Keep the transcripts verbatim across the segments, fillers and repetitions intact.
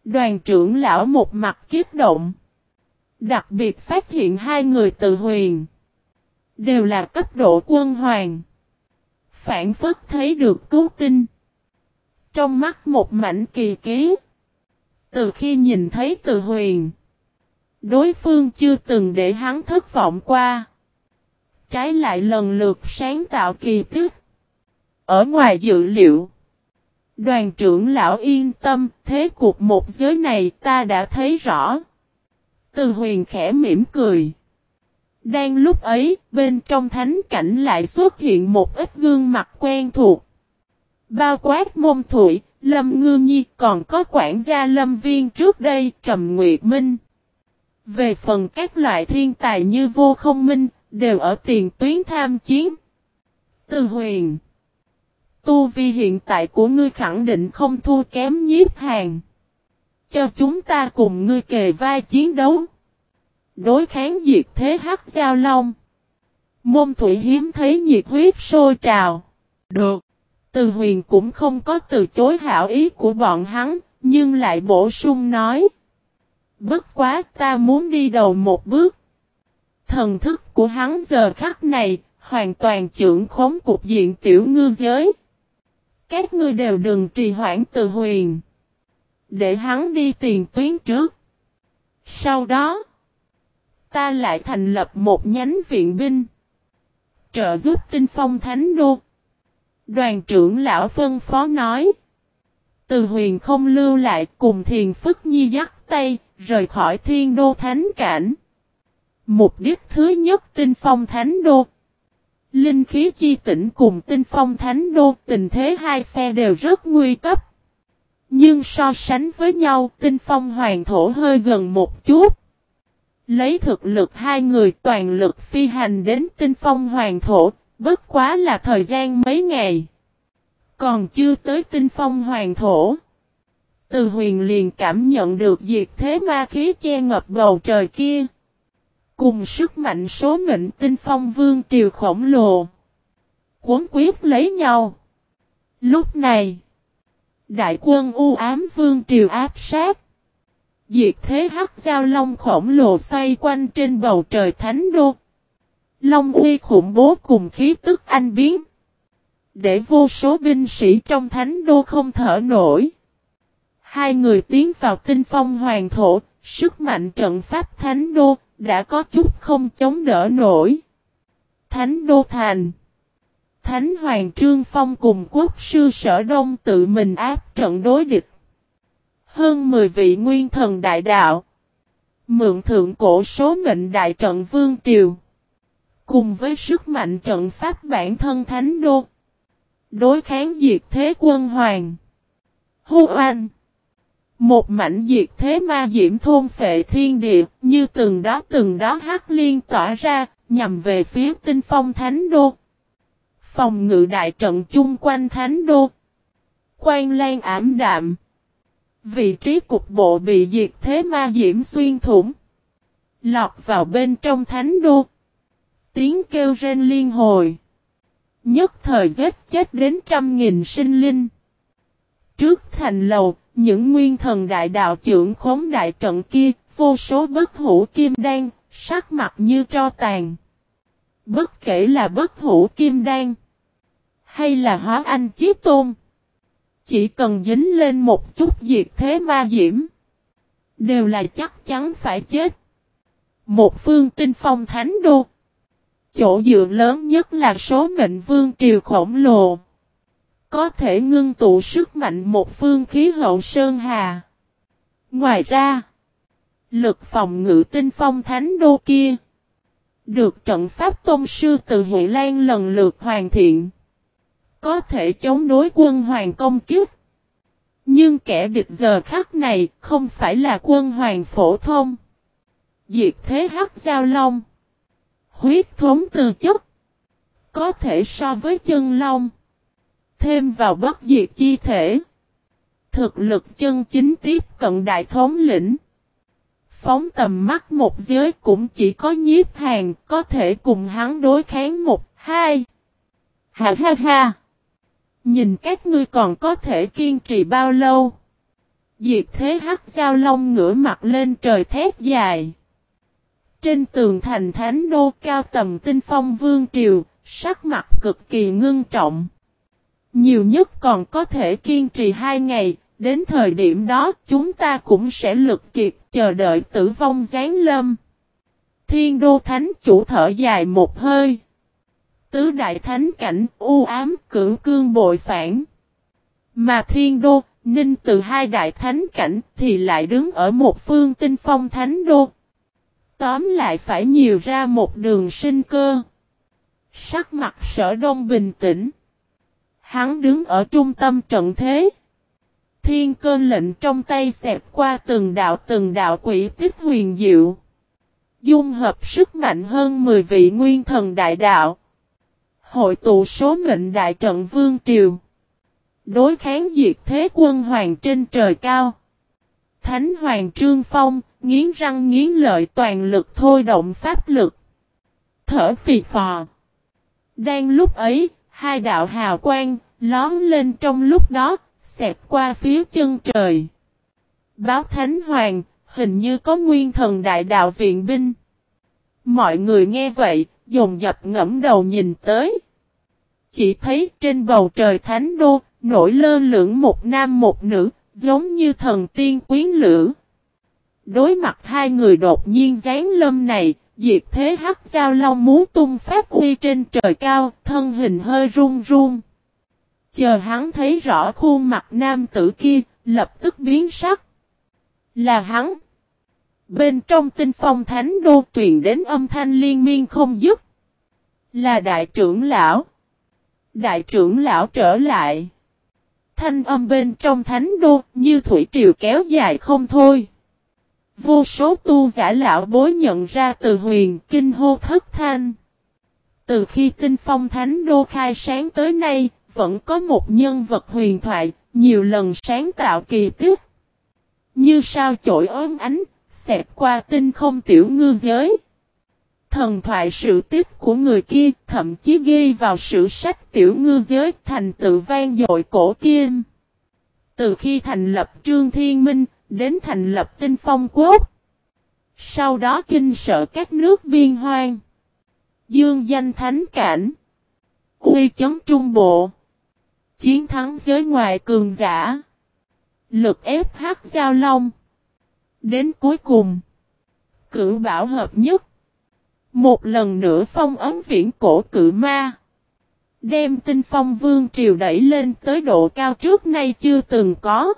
Đoàn trưởng lão một mặt kích động. Đặc biệt phát hiện hai người Từ Huyền đều là cấp độ quân hoàng. Phản phất thấy được cứu tinh. Trong mắt một mảnh kỳ ký. Từ khi nhìn thấy Từ Huyền, đối phương chưa từng để hắn thất vọng qua. Trái lại lần lượt sáng tạo kỳ tích. Ở ngoài dự liệu, đoàn trưởng lão yên tâm, thế cuộc một giới này ta đã thấy rõ. Từ Huyền khẽ mỉm cười. Đang lúc ấy, bên trong thánh cảnh lại xuất hiện một ít gương mặt quen thuộc. Bao quát Môn Thụy, Lâm Ngư Nhi, còn có quản gia Lâm Viên trước đây, Trầm Nguyệt Minh. Về phần các loại thiên tài như Vô Không Minh, đều ở tiền tuyến tham chiến. Từ Huyền, tu vi hiện tại của ngươi khẳng định không thua kém Nhiếp Hàn. Cho chúng ta cùng ngươi kề vai chiến đấu. Đối kháng diệt thế Hắc Giao Long. Môn Thụy hiếm thấy nhiệt huyết sôi trào. Được. Từ Huyền cũng không có từ chối hảo ý của bọn hắn, nhưng lại bổ sung nói. Bất quá ta muốn đi đầu một bước. Thần thức của hắn giờ khắc này, hoàn toàn trưởng khống cục diện tiểu ngư giới. Các ngươi đều đừng trì hoãn Từ Huyền. Để hắn đi tiền tuyến trước. Sau đó, ta lại thành lập một nhánh viện binh. Trợ giúp Tinh Phong Thánh Đô. Đoàn trưởng lão phân phó nói. Từ Huyền không lưu lại cùng Thiền Phức Nhi dắt tay, rời khỏi Thiên Đô Thánh Cảnh. Mục đích thứ nhất Tinh Phong Thánh Đô. Linh khí chi tỉnh cùng Tinh Phong Thánh Đô, tình thế hai phe đều rất nguy cấp. Nhưng so sánh với nhau, Tinh Phong Hoàng Thổ hơi gần một chút. Lấy thực lực hai người toàn lực phi hành đến Tinh Phong Hoàng Thổ, bất quá là thời gian mấy ngày. Còn chưa tới Tinh Phong Hoàng Thổ. Từ Huyền liền cảm nhận được diệt thế ma khí che ngập bầu trời kia. Cùng sức mạnh số mệnh Tinh Phong Vương Triều khổng lồ. Cuốn quyết lấy nhau. Lúc này, đại quân u ám Vương Triều áp sát. Diệt thế Hắc Giao Long khổng lồ xoay quanh trên bầu trời Thánh Đô. Long uy khủng bố cùng khí tức anh biến. Để vô số binh sĩ trong Thánh Đô không thở nổi. Hai người tiến vào Tinh Phong Hoàng Thổ, sức mạnh trận pháp Thánh Đô đã có chút không chống đỡ nổi. Thánh Đô Thành. Thánh Hoàng Trương Phong cùng quốc sư Sở Đông tự mình áp trận đối địch. Hơn mười vị nguyên thần đại đạo. Mượn thượng cổ số mệnh đại trận Vương Triều. Cùng với sức mạnh trận pháp bản thân Thánh Đô. Đối kháng diệt thế quân hoàng. Hô oanh. Một mảnh diệt thế ma diễm thôn phệ thiên địa, như từng đó từng đó hắc liên tỏa ra, nhằm về phía Tinh Phong Thánh Đô. Phòng ngự đại trận chung quanh Thánh Đô. Quan lan ảm đạm. Vị trí cục bộ bị diệt thế ma diễm xuyên thủng. Lọt vào bên trong Thánh Đô. Tiếng kêu rên liên hồi. Nhất thời giết chết đến trăm nghìn sinh linh. Trước thành lầu, những nguyên thần đại đạo trưởng khống đại trận kia, vô số bất hủ kim đan, sắc mặt như tro tàn. Bất kể là bất hủ kim đan, hay là hóa anh chí tôn. Chỉ cần dính lên một chút diệt thế ma diễm, đều là chắc chắn phải chết. Một phương Tinh Phong Thánh Đô. Chỗ dựa lớn nhất là số mệnh Vương Triều khổng lồ. Có thể ngưng tụ sức mạnh một phương khí hậu sơn hà. Ngoài ra, lực phòng ngự Tinh Phong Thánh Đô kia được trận pháp tôn sư từ Huệ Lan lần lượt hoàn thiện. Có thể chống đối quân hoàng công kích. Nhưng kẻ địch giờ khắc này không phải là quân hoàng phổ thông. Diệt thế Hắc Giao Long. Huyết thống từ chất. Có thể so với chân long. Thêm vào bất diệt chi thể. Thực lực chân chính tiếp cận đại thống lĩnh. Phóng tầm mắt một giới cũng chỉ có Nhiếp Hàn có thể cùng hắn đối kháng một, hai. Ha ha ha. Nhìn các ngươi còn có thể kiên trì bao lâu. Diệt thế hắc giao long ngửa mặt lên trời thét dài. Trên tường thành thánh đô cao tầm Tinh Phong Vương Triều, sắc mặt cực kỳ ngưng trọng. Nhiều nhất còn có thể kiên trì hai ngày, đến thời điểm đó chúng ta cũng sẽ lực kiệt chờ đợi tử vong giáng lâm. Thiên đô thánh chủ thở dài một hơi. Tứ đại thánh cảnh u ám cưỡng cương bội phản. Mà thiên đô, ninh từ hai đại thánh cảnh thì lại đứng ở một phương Tinh Phong thánh đô. Tóm lại phải nhiều ra một đường sinh cơ. Sắc mặt Sở Đông bình tĩnh. Hắn đứng ở trung tâm trận thế. Thiên cơn lệnh trong tay xẹt qua từng đạo từng đạo quỷ tích huyền diệu. Dung hợp sức mạnh hơn mười vị nguyên thần đại đạo. Hội tụ số mệnh đại trận vương triều. Đối kháng diệt thế quân hoàng trên trời cao. Thánh hoàng Trương Phong, nghiến răng nghiến lợi toàn lực thôi động pháp lực. Thở phì phò. Đang lúc ấy, hai đạo hào quang, lóm lên trong lúc đó, xẹt qua phía chân trời. Báo Thánh Hoàng, hình như có nguyên thần đại đạo viện binh. Mọi người nghe vậy, dồn dập ngẫm đầu nhìn tới. Chỉ thấy trên bầu trời thánh đô, nổi lơ lửng một nam một nữ, giống như thần tiên quyến lữ. Đối mặt hai người đột nhiên giáng lâm này, diệt thế hắc giao long muốn tung phát uy trên trời cao, thân hình hơi run run. Chờ hắn thấy rõ khuôn mặt nam tử kia, lập tức biến sắc. Là hắn. Bên trong Tinh Phong thánh đô truyền đến âm thanh liên miên không dứt. Là đại trưởng lão. Đại trưởng lão trở lại. Thanh âm bên trong thánh đô như thủy triều kéo dài không thôi. Vô số tu giả lão bối nhận ra Từ Huyền kinh hô thất thanh. Từ khi Tinh Phong thánh đô khai sáng tới nay, vẫn có một nhân vật huyền thoại, nhiều lần sáng tạo kỳ tích. Như sao chổi ốm ánh, xẹt qua tinh không tiểu ngư giới. Thần thoại sự tích của người kia thậm chí ghi vào sử sách tiểu ngư giới thành tựu vang dội cổ kim. Từ khi thành lập Trương Thiên Minh, đến thành lập Tinh Phong Quốc. Sau đó kinh sợ các nước biên hoang. Dương danh thánh cảnh. Uy chấn trung bộ. Chiến thắng giới ngoài cường giả. Lực ép hắc giao long. Đến cuối cùng. Cửu bảo hợp nhất. Một lần nữa phong ấn viễn cổ cự ma. Đem Tinh Phong Vương Triều đẩy lên tới độ cao trước nay chưa từng có.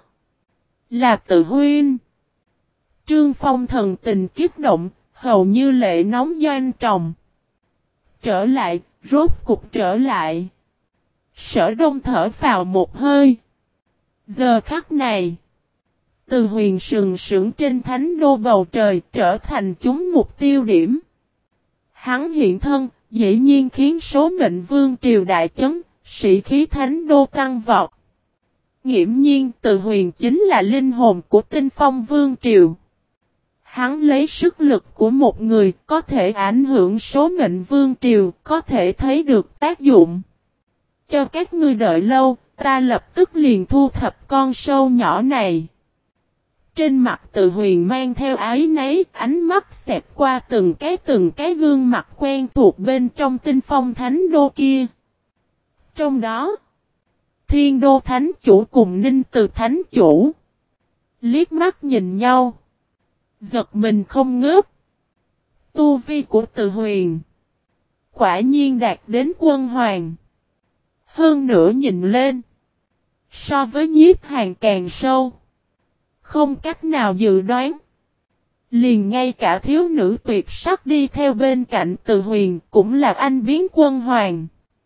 Là Từ Huynh. Trương Phong thần tình kích động, hầu như lệ nóng doanh tròng. Trở lại, rốt cục trở lại. Sở Đông thở vào một hơi. Giờ khắc này, Từ Huyền sừng sững trên thánh đô bầu trời trở thành chúng mục tiêu điểm. Hắn hiện thân, dĩ nhiên khiến số mệnh vương triều đại chấn, sĩ khí thánh đô tăng vọt. Nghiễm nhiên Từ Huyền chính là linh hồn của Tinh Phong Vương Triều. Hắn lấy sức lực của một người có thể ảnh hưởng số mệnh Vương Triều, có thể thấy được tác dụng. Cho các ngươi đợi lâu, ta lập tức liền thu thập con sâu nhỏ này. Trên mặt Từ Huyền mang theo ái nấy, ánh mắt xẹt qua từng cái từng cái gương mặt quen thuộc bên trong Tinh Phong Thánh Đô kia. Trong đó, Thiên Đô Thánh Chủ cùng Ninh Từ Thánh Chủ liếc mắt nhìn nhau, giật mình không ngớt. Tu vi của Từ Huyền quả nhiên đạt đến quân hoàng. Hơn nữa nhìn lên, so với Nhiếp Hàn càng sâu. Không cách nào dự đoán. Liền ngay cả thiếu nữ tuyệt sắc đi theo bên cạnh Từ Huyền cũng là anh biến quân hoàng.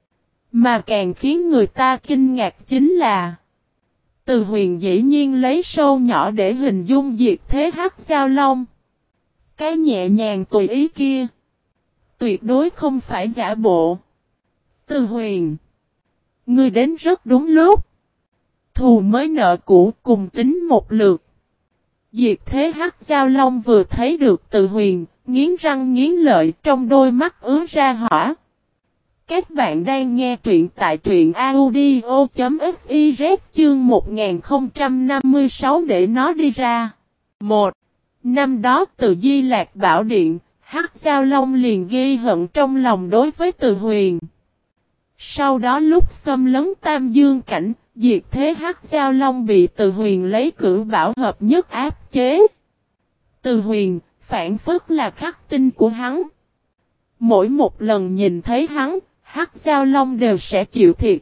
Mà càng khiến người ta kinh ngạc chính là Từ Huyền dĩ nhiên lấy sâu nhỏ để hình dung diệt thế hắc giao long. Cái nhẹ nhàng tùy ý kia tuyệt đối không phải giả bộ. Từ Huyền, ngươi đến rất đúng lúc. Thù mới nợ cũ cùng tính một lượt. Diệt thế hắc giao long vừa thấy được Từ Huyền, nghiến răng nghiến lợi trong đôi mắt ứa ra hỏa. Các bạn đang nghe truyện tại truyện audio.fiz chương một nghìn không trăm năm mươi sáu để nó đi ra. một. Năm đó từ Di Lạc Bảo Điện, Hắc Giao Long liền ghi hận trong lòng đối với Từ Huyền. Sau đó lúc xâm lấn Tam Dương Cảnh, diệt thế Hắc Giao Long bị Từ Huyền lấy cửu bảo hợp nhất áp chế. Từ Huyền, phản phất là khắc tinh của hắn. Mỗi một lần nhìn thấy hắn, Hắc Giao Long đều sẽ chịu thiệt.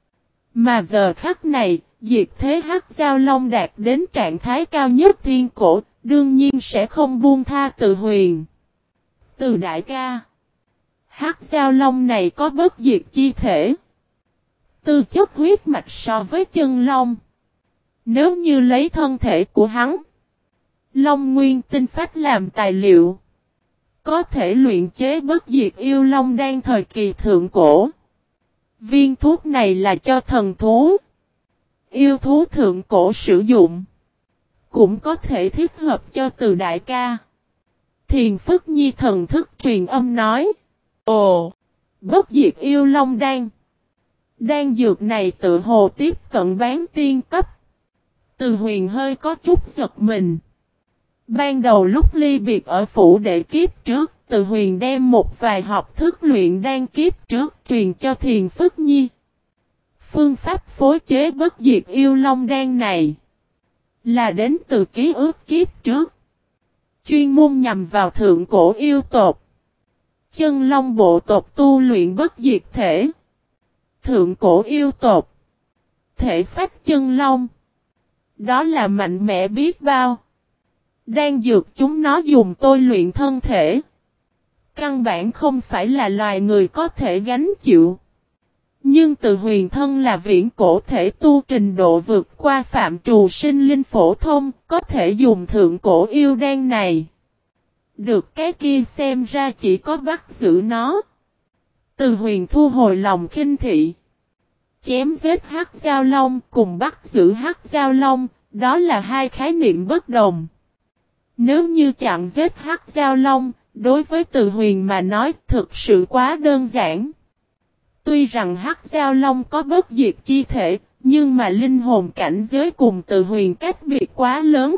Mà giờ khắc này, diệt thế Hắc Giao Long đạt đến trạng thái cao nhất thiên cổ, đương nhiên sẽ không buông tha Từ Huyền. Từ đại ca, Hắc Giao Long này có bất diệt chi thể. Tư chất huyết mạch so với chân long. Nếu như lấy thân thể của hắn, Long Nguyên tinh phách làm tài liệu, có thể luyện chế bất diệt yêu long đan thời kỳ thượng cổ. Viên thuốc này là cho thần thú, yêu thú thượng cổ sử dụng. Cũng có thể thích hợp cho Từ đại ca. Thiền Phức Nhi thần thức truyền âm nói. Ồ, bất diệt yêu long đan. Đan dược này tự hồ tiếp cận bán tiên cấp. Từ Huyền hơi có chút giật mình. Ban đầu lúc ly biệt ở phủ đệ kiếp trước, Từ Huyền đem một vài học thức luyện đan kiếp trước truyền cho Thiền Phức Nhi. Phương pháp phối chế bất diệt yêu long đan này là đến từ ký ức kiếp trước. Chuyên môn nhằm vào thượng cổ yêu tộc. Chân long bộ tộc tu luyện bất diệt thể. Thượng cổ yêu tộc. Thể phách chân long. Đó là mạnh mẽ biết bao. Đang dược chúng nó dùng tôi luyện thân thể. Căn bản không phải là loài người có thể gánh chịu. Nhưng Từ Huyền thân là viễn cổ thể tu trình độ vượt qua phạm trù sinh linh phổ thông, có thể dùng thượng cổ yêu đan này. Được cái kia xem ra chỉ có bắt giữ nó. Từ Huyền thu hồi lòng khinh thị. Chém giết Hắc Giao Long cùng bắt giữ Hắc Giao Long, đó là hai khái niệm bất đồng. Nếu như chặn giết Hắc Giao Long, đối với Từ Huyền mà nói thực sự quá đơn giản. Tuy rằng Hắc Giao Long có bất diệt chi thể, nhưng mà linh hồn cảnh giới cùng Từ Huyền cách biệt quá lớn.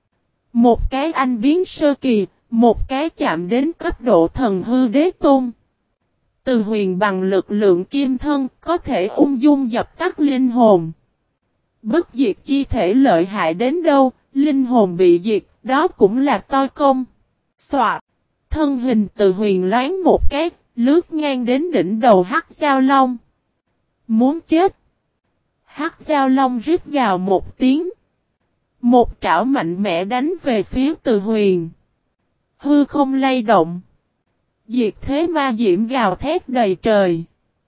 Một cái anh biến sơ kỳ, một cái chạm đến cấp độ thần hư đế tôn. Từ Huyền bằng lực lượng kim thân có thể ung dung dập tắt linh hồn. Bất diệt chi thể lợi hại đến đâu, linh hồn bị diệt, đó cũng là toi công. Soạt, thân hình Từ Huyền loáng một cái, lướt ngang đến đỉnh đầu Hắc Giao Long. Muốn chết. Hắc Giao Long rít gào một tiếng. Một trảo mạnh mẽ đánh về phía Từ Huyền. Hư không lay động. Diệt thế ma diễm gào thét đầy trời.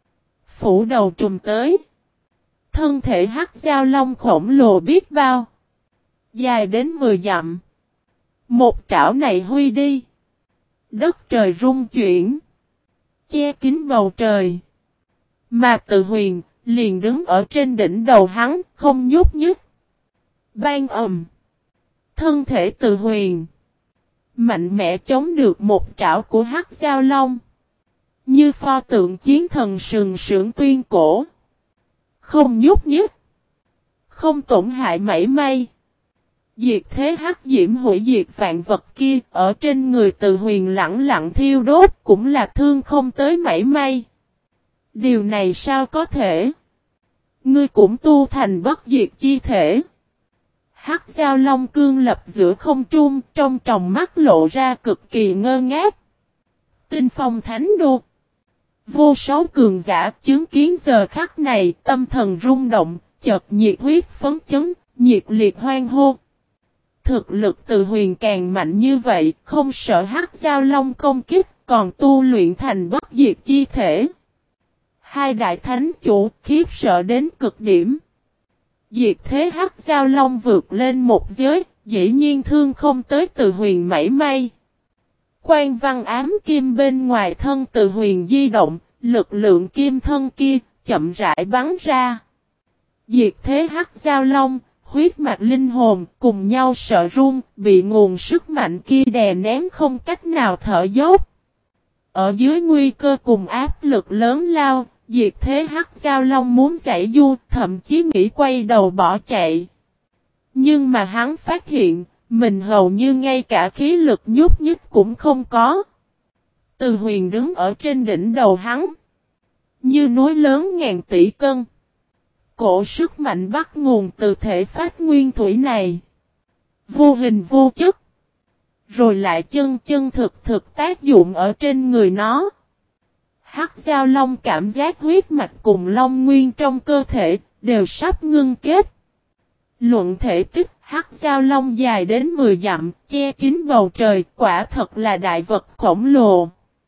Phủ đầu trùm tới. Thân thể Hắc Giao Long khổng lồ biết bao. Dài đến mười dặm. Một trảo này huy đi. Đất trời rung chuyển. Che kín bầu trời. Mà Từ Huyền liền đứng ở trên đỉnh đầu hắn, không nhúc nhích. Bang ầm. Thân thể Từ Huyền mạnh mẽ chống được một trảo của Hắc Giao Long. Như pho tượng chiến thần sừng sững tuyên cổ. Không nhúc nhích. Không tổn hại mảy may. Diệt thế hắc diễm hủy diệt vạn vật kia ở trên người Từ Huyền lặng lặng thiêu đốt cũng là thương không tới mảy may. Điều này sao có thể? Ngươi cũng tu thành bất diệt chi thể. Hắc Giao Long cương lập giữa không trung, trong tròng mắt lộ ra cực kỳ ngơ ngác. Tinh Phong Thánh Đô. Vô số cường giả chứng kiến giờ khắc này, tâm thần rung động, chợt nhiệt huyết phấn chấn, nhiệt liệt hoan hô. Thực lực Từ Huyền càng mạnh như vậy, không sợ Hắc Giao Long công kích, còn tu luyện thành bất diệt chi thể. Hai đại thánh chủ khiếp sợ đến cực điểm. Diệt thế Hắc Giao Long vượt lên một giới, dĩ nhiên thương không tới Từ Huyền mảy may. Quan văn ám kim bên ngoài thân Từ Huyền di động, lực lượng kim thân kia chậm rãi bắn ra. Diệt thế Hắc Giao Long, huyết mạch linh hồn cùng nhau sợ run, bị nguồn sức mạnh kia đè nén không cách nào thở dốc. Ở dưới nguy cơ cùng áp lực lớn lao, Diệt Thế Hắc Giao Long muốn giải du, thậm chí nghĩ quay đầu bỏ chạy. Nhưng mà hắn phát hiện, mình hầu như ngay cả khí lực nhúc nhích cũng không có. Từ Huyền đứng ở trên đỉnh đầu hắn, như núi lớn ngàn tỷ cân. Cổ sức mạnh bắt nguồn từ thể phát nguyên thủy này. Vô hình vô chất. Rồi lại chân chân thực thực tác dụng ở trên người nó. Hắc Giao Long cảm giác huyết mạch cùng long nguyên trong cơ thể đều sắp ngưng kết. Luận thể tích, Hắc Giao Long dài đến mười dặm, che kín bầu trời, quả thật là đại vật khổng lồ.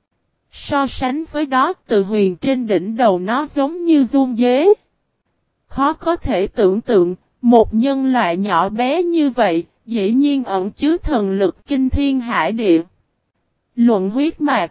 So sánh với đó, Từ Huyền trên đỉnh đầu nó giống như giun dế. Khó có thể tưởng tượng, một nhân loại nhỏ bé như vậy, dĩ nhiên ẩn chứa thần lực kinh thiên hải địa. Luận huyết mạch,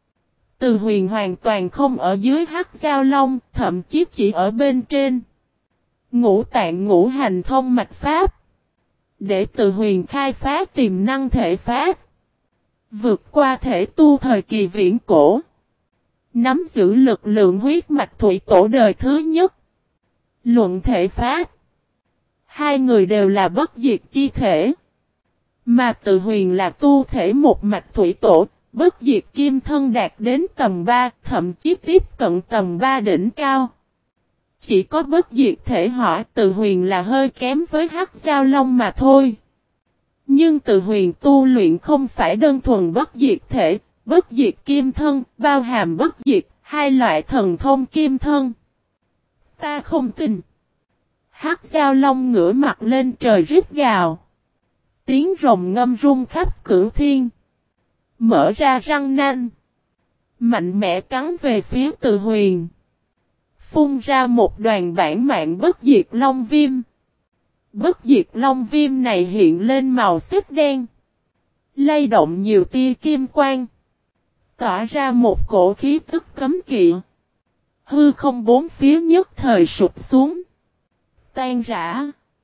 Từ Huyền hoàn toàn không ở dưới Hắc Giao Long, thậm chí chỉ ở bên trên. Ngũ tạng ngũ hành thông mạch pháp, để Từ Huyền khai phá tiềm năng thể phát, vượt qua thể tu thời kỳ viễn cổ, nắm giữ lực lượng huyết mạch thủy tổ đời thứ nhất. Luận thể phát, hai người đều là bất diệt chi thể, mà Từ Huyền là tu thể một mạch thủy tổ, bất diệt kim thân đạt đến tầm ba, thậm chí tiếp cận tầm ba đỉnh cao. Chỉ có bất diệt thể hỏa, Từ Huyền là hơi kém với Hắc Giao Long mà thôi. Nhưng Từ Huyền tu luyện không phải đơn thuần bất diệt thể, bất diệt kim thân, bao hàm bất diệt, hai loại thần thông kim thân. Ta không tin. Hắc Giao Long ngửa mặt lên trời rít gào. Tiếng rồng ngâm rung khắp cửu thiên. Mở ra răng nanh, mạnh mẽ cắn về phía Từ Huyền. Phun ra một đoàn bản mạng bất diệt long viêm. Bất diệt long viêm này hiện lên màu xích đen, lay động nhiều tia kim quang, tỏa ra một cổ khí tức cấm kỵ. Hư không bốn phía nhất thời sụp xuống, tan rã.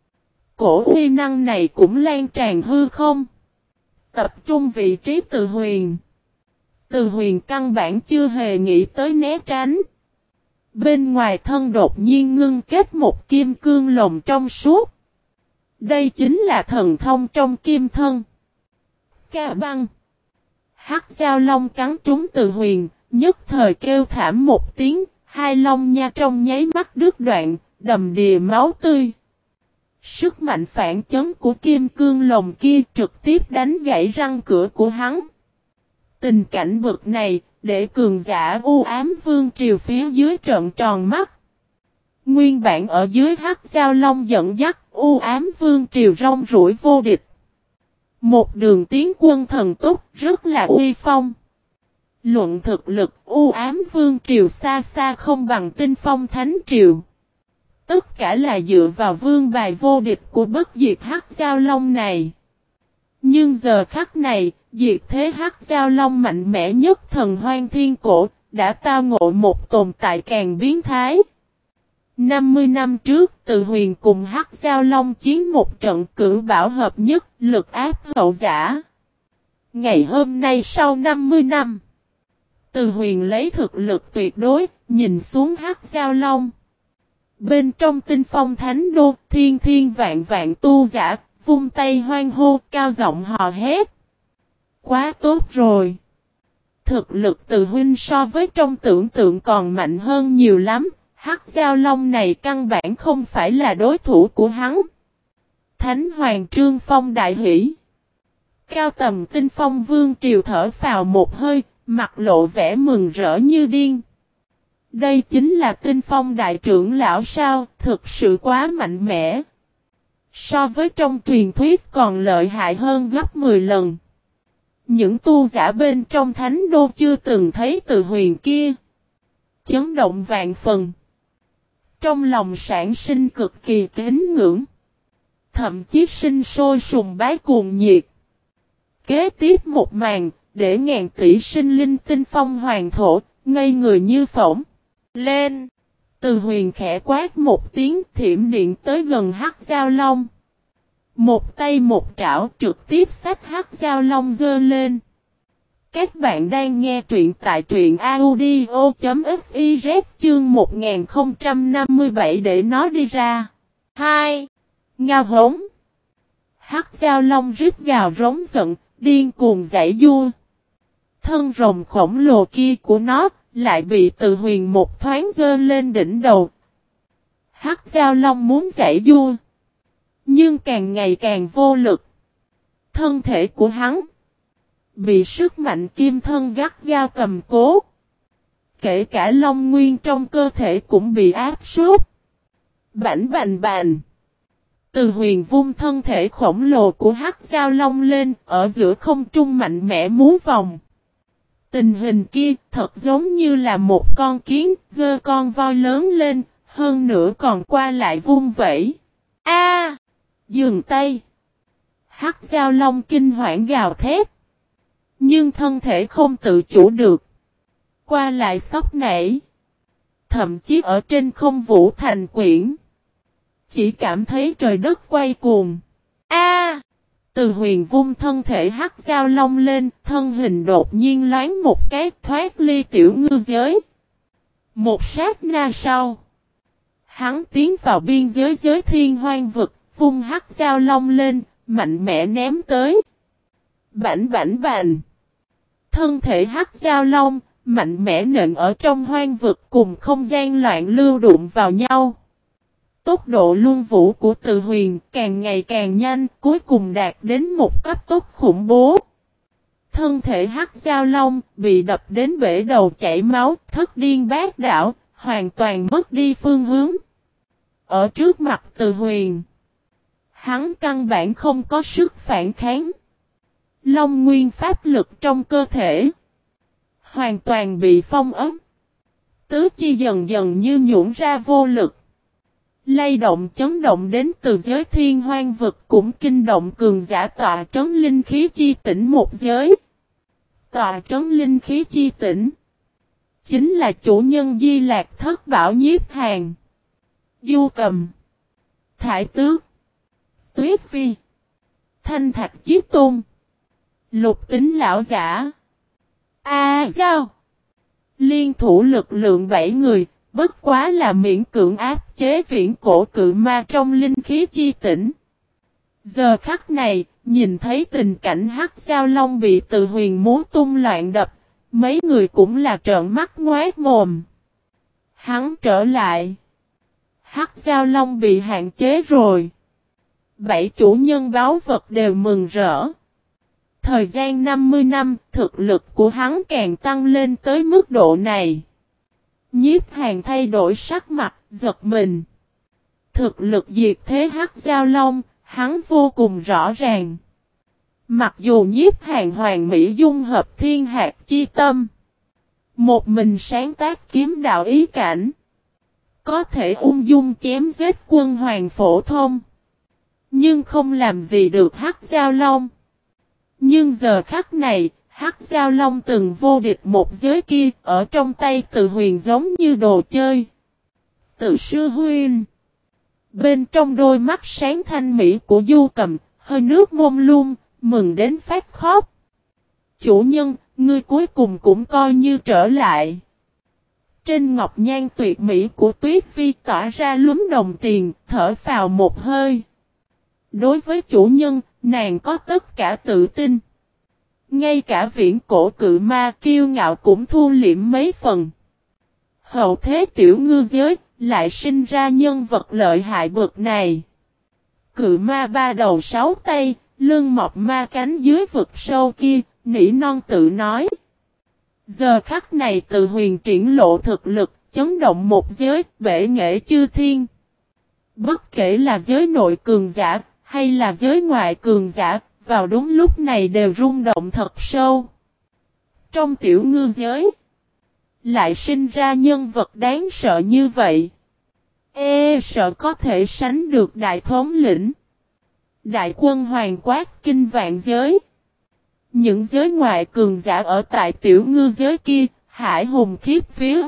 Cổ uy năng này cũng lan tràn hư không, tập trung vị trí Từ Huyền. Từ Huyền căn bản chưa hề nghĩ tới né tránh. Bên ngoài thân đột nhiên ngưng kết một kim cương lồng trong suốt. Đây chính là thần thông trong kim thân. Ca băng. Hắc Giao Long cắn trúng Từ Huyền, nhất thời kêu thảm một tiếng, hai long nha trong nháy mắt đứt đoạn, đầm đìa máu tươi. Sức mạnh phản chấn của kim cương lồng kia trực tiếp đánh gãy răng cửa của hắn. Tình cảnh bực này, để cường giả u ám vương triều phía dưới trợn tròn mắt. Nguyên bản ở dưới Hắc Giao Long dẫn dắt, u ám vương triều rong ruổi vô địch. Một đường tiến quân thần tốc, rất là uy phong. Luận thực lực, u ám vương triều xa xa không bằng Tinh Phong Thánh triều. Tất cả là dựa vào vương bài vô địch của bất diệt Hắc Giao Long này. Nhưng giờ khắc này, Diệt Thế Hắc Giao Long mạnh mẽ nhất thần hoang thiên cổ, đã tao ngộ một tồn tại càng biến thái. năm mươi năm trước, Từ Huyền cùng Hắc Giao Long chiến một trận cử bảo hợp nhất, lực áp hậu giả. Ngày hôm nay sau năm mươi năm, Từ Huyền lấy thực lực tuyệt đối, nhìn xuống Hắc Giao Long. Bên trong Tinh Phong Thánh Đô, thiên thiên vạn vạn tu giả, vung tay hoan hô, cao giọng hò hét. Quá tốt rồi! Thực lực Từ huynh so với trong tưởng tượng còn mạnh hơn nhiều lắm, Hắc Giao Long này căn bản không phải là đối thủ của hắn. Thánh Hoàng Trương Phong đại hỷ. Cao tầm Tinh Phong Vương triều thở phào một hơi, mặt lộ vẻ mừng rỡ như điên. Đây chính là Tinh Phong đại trưởng lão sao, thực sự quá mạnh mẽ. So với trong truyền thuyết còn lợi hại hơn gấp mười lần. Những tu giả bên trong thánh đô chưa từng thấy Từ Huyền kia. Chấn động vạn phần. Trong lòng sản sinh cực kỳ kính ngưỡng. Thậm chí sinh sôi sùng bái cuồng nhiệt. Kế tiếp một màn, để ngàn tỷ sinh linh Tinh Phong hoàng thổ, ngây người như phỏng. Lên! Từ Huyền khẽ quát một tiếng, thiểm điện tới gần Hắc Giao Long. Một tay một trảo trực tiếp xách Hắc Giao Long dơ lên. Các bạn đang nghe truyện tại truyện audio.fiz chương một nghìn không trăm năm mươi bảy để nó đi ra. hai. Ngao hống. Hắc Giao Long rít gào rống giận, điên cuồng giãy giụa. Thân rồng khổng lồ kia của nó lại bị Từ Huyền một thoáng giơ lên đỉnh đầu. Hắc Giao Long muốn giãy giụa, nhưng càng ngày càng vô lực. Thân thể của hắn bị sức mạnh kim thân gắt gao cầm cố. Kể cả Long Nguyên trong cơ thể cũng bị áp suất. Bảnh bành bành. Từ Huyền vung thân thể khổng lồ của Hắc Giao Long lên, ở giữa không trung mạnh mẽ múa vòng. Tình hình kia thật giống như là một con kiến giơ con voi lớn lên, hơn nữa còn qua lại vung vẩy. A! Dừng tay! Hắc Giao Long kinh hoảng gào thét. Nhưng thân thể không tự chủ được. Qua lại sóc nảy. Thậm chí ở trên không vũ thành quyển. Chỉ cảm thấy trời đất quay cuồng. A! Từ Huyền vung thân thể Hắc Giao Long lên, thân hình đột nhiên loáng một cái thoát ly tiểu ngư giới. Một sát na sau, hắn tiến vào biên giới giới thiên hoang vực, vung Hắc Giao Long lên, mạnh mẽ ném tới. Bảnh bảnh bành. Thân thể Hắc Giao Long mạnh mẽ nện ở trong hoang vực cùng không gian loạn lưu đụng vào nhau. Tốc độ luân vũ của Từ Huyền càng ngày càng nhanh, cuối cùng đạt đến một cấp tốc khủng bố. Thân thể Hắc Giao Long bị đập đến bể đầu chảy máu, thất điên bát đảo, hoàn toàn mất đi phương hướng. Ở trước mặt Từ Huyền, hắn căn bản không có sức phản kháng. Long nguyên pháp lực trong cơ thể hoàn toàn bị phong ấn. Tứ chi dần dần như nhũn ra vô lực. Lay động chấn động đến từ giới thiên hoang vực cũng kinh động cường giả tọa trấn linh khí chi tỉnh một giới. Tọa trấn linh khí chi tỉnh chính là chủ nhân Di Lạc Thất Bảo Nhiếp Hàn, Du Cầm, Thải Tước, Tuyết Phi, Thanh Thạch Chiết Tôn, Lục Tính Lão Giả, A Giao. Liên thủ lực lượng bảy người, bất quá là miễn cưỡng áp chế viễn cổ cự ma trong linh khí chi tỉnh. Giờ khắc này, nhìn thấy tình cảnh Hắc Giao Long bị Từ Huyền múa tung loạn đập, mấy người cũng là trợn mắt ngoác mồm. Hắn trở lại. Hắc Giao Long bị hạn chế rồi. Bảy chủ nhân báu vật đều mừng rỡ. Thời gian năm mươi năm, thực lực của hắn càng tăng lên tới mức độ này. Nhiếp Hàn thay đổi sắc mặt, giật mình. Thực lực diệt thế Hắc Giao Long, hắn vô cùng rõ ràng. Mặc dù Nhiếp Hàn hoàn mỹ dung hợp thiên hạt chi tâm, một mình sáng tác kiếm đạo ý cảnh, có thể ung dung chém giết quân hoàng phổ thông, nhưng không làm gì được Hắc Giao Long. Nhưng giờ khắc này, Hắc Giao Long từng vô địch một giới kia, ở trong tay Từ Huyền giống như đồ chơi. Từ sư huynh. Bên trong đôi mắt sáng thanh mỹ của Du Cầm, hơi nước mông lung, mừng đến phát khóc. Chủ nhân, ngươi cuối cùng cũng coi như trở lại. Trên ngọc nhan tuyệt mỹ của Tuyết Phi tỏa ra lúm đồng tiền, thở phào một hơi. Đối với chủ nhân, nàng có tất cả tự tin. Ngay cả viễn cổ cự ma kiêu ngạo cũng thu liễm mấy phần. Hậu thế tiểu ngư giới, lại sinh ra nhân vật lợi hại bậc này. Cự ma ba đầu sáu tay, lưng mọc ma cánh dưới vực sâu kia, nỉ non tự nói. Giờ khắc này Từ Huyền triển lộ thực lực, chấn động một giới, bể nghệ chư thiên. Bất kể là giới nội cường giả, hay là giới ngoại cường giả, vào đúng lúc này đều rung động thật sâu. Trong tiểu ngư giới, lại sinh ra nhân vật đáng sợ như vậy. E sợ có thể sánh được đại thống lĩnh. Đại quân hoàng quát kinh vạn giới. Những giới ngoại cường giả ở tại tiểu ngư giới kia, hải hùng khiếp vía.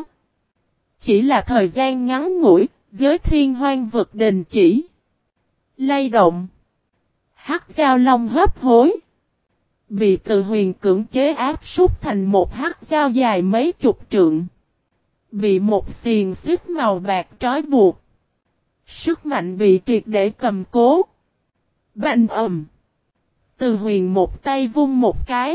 Chỉ là thời gian ngắn ngủi, giới thiên hoang vực đình chỉ. Lay động. Hắc Giao Long hấp hối. Bị Từ Huyền cưỡng chế áp súc thành một hắc dao dài mấy chục trượng. Bị một xiềng xích màu bạc trói buộc. Sức mạnh bị triệt để cầm cố. Bành ầm. Từ Huyền một tay vung một cái.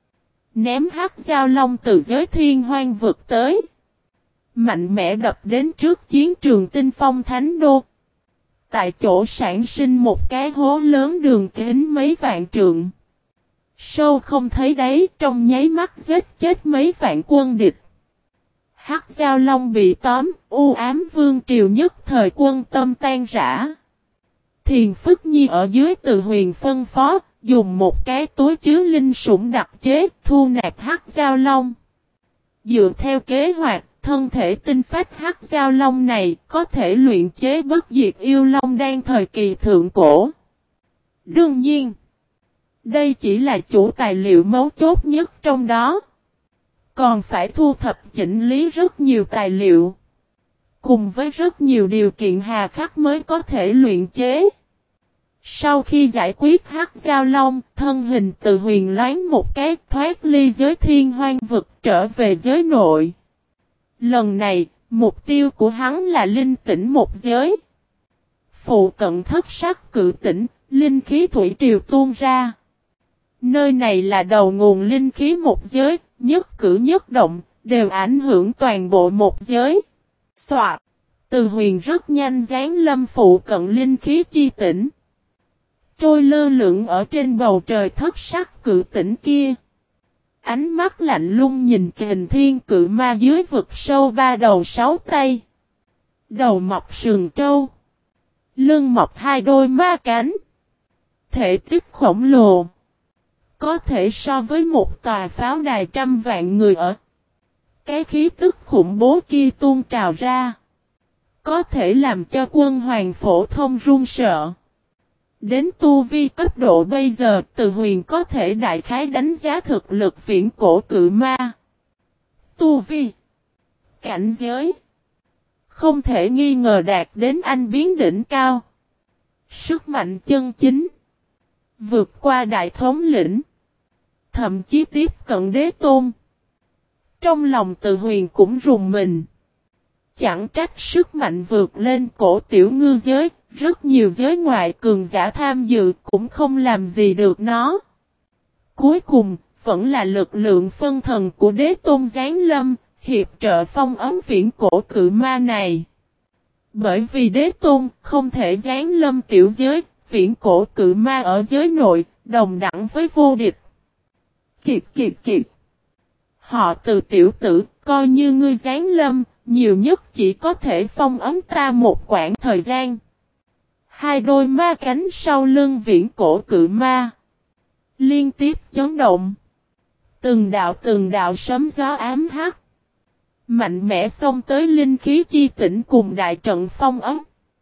Ném hắc dao long từ giới thiên hoang vực tới. Mạnh mẽ đập đến trước chiến trường Tinh Phong Thánh Đô. Tại chỗ sản sinh một cái hố lớn đường kính mấy vạn trượng. Sâu không thấy đáy, trong nháy mắt giết chết mấy vạn quân địch. Hắc Giao Long bị tóm, u ám vương triều nhất thời quân tâm tan rã. Thiền Phức Nhi ở dưới Từ Huyền phân phó, dùng một cái túi chứa linh sủng đặc chế, thu nạp Hắc Giao Long. Dựa theo kế hoạch, thân thể tinh phách Hắc Giao Long này có thể luyện chế bất diệt yêu long đan thời kỳ thượng cổ. Đương nhiên, đây chỉ là chủ tài liệu mấu chốt nhất trong đó. Còn phải thu thập chỉnh lý rất nhiều tài liệu. Cùng với rất nhiều điều kiện hà khắc mới có thể luyện chế. Sau khi giải quyết Hắc Giao Long, thân hình Từ Huyền loáng một cái thoát ly giới thiên hoang vực trở về giới nội. Lần này, mục tiêu của hắn là linh tỉnh một giới. Phụ cận thất sắc cự tỉnh, linh khí thủy triều tuôn ra. Nơi này là đầu nguồn linh khí một giới, nhất cử nhất động, đều ảnh hưởng toàn bộ một giới. Soạt! Từ Huyền rất nhanh giáng lâm phụ cận linh khí chi tỉnh. Trôi lơ lửng ở trên bầu trời thất sắc cự tỉnh kia. Ánh mắt lạnh lùng nhìn kình thiên cự ma dưới vực sâu ba đầu sáu tay. Đầu mọc sừng trâu. Lưng mọc hai đôi ma cánh. Thể tích khổng lồ. Có thể so với một tòa pháo đài trăm vạn người ở. Cái khí tức khủng bố kia tuôn trào ra. Có thể làm cho quân hoàng phổ thông run sợ. Đến tu vi cấp độ bây giờ, Từ Huyền có thể đại khái đánh giá thực lực viễn cổ cự ma. Tu vi, cảnh giới, không thể nghi ngờ đạt đến anh biến đỉnh cao. Sức mạnh chân chính, vượt qua đại thống lĩnh, thậm chí tiếp cận đế tôn. Trong lòng Từ Huyền cũng rùng mình. Chẳng trách sức mạnh vượt lên cổ tiểu ngư giới, rất nhiều giới ngoại cường giả tham dự cũng không làm gì được nó. Cuối cùng, vẫn là lực lượng phân thần của đế tôn giáng lâm, hiệp trợ phong ấm viễn cổ cự ma này. Bởi vì đế tôn không thể giáng lâm tiểu giới, viễn cổ cự ma ở giới nội, đồng đẳng với vô địch. Kiệt kiệt kiệt. Họ Từ tiểu tử, coi như ngươi giáng lâm, nhiều nhất chỉ có thể phong ấm ta một quãng thời gian. Hai đôi ma cánh sau lưng viễn cổ cự ma. Liên tiếp chấn động. Từng đạo từng đạo sấm gió ám hắc. Mạnh mẽ xông tới linh khí chi tỉnh cùng đại trận phong ấm.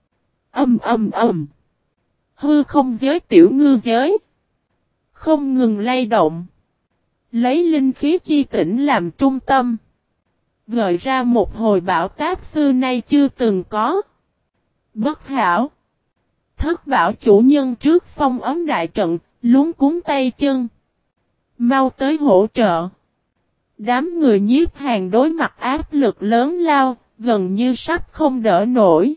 Âm âm âm. Hư không giới tiểu ngư giới. Không ngừng lay động. Lấy linh khí chi tỉnh làm trung tâm. Gợi ra một hồi bão táp xưa nay chưa từng có. Bất hảo. Thất bảo chủ nhân trước phong ấm đại trận, luống cuốn tay chân. Mau tới hỗ trợ. Đám người nhiếp hàng đối mặt áp lực lớn lao, gần như sắp không đỡ nổi.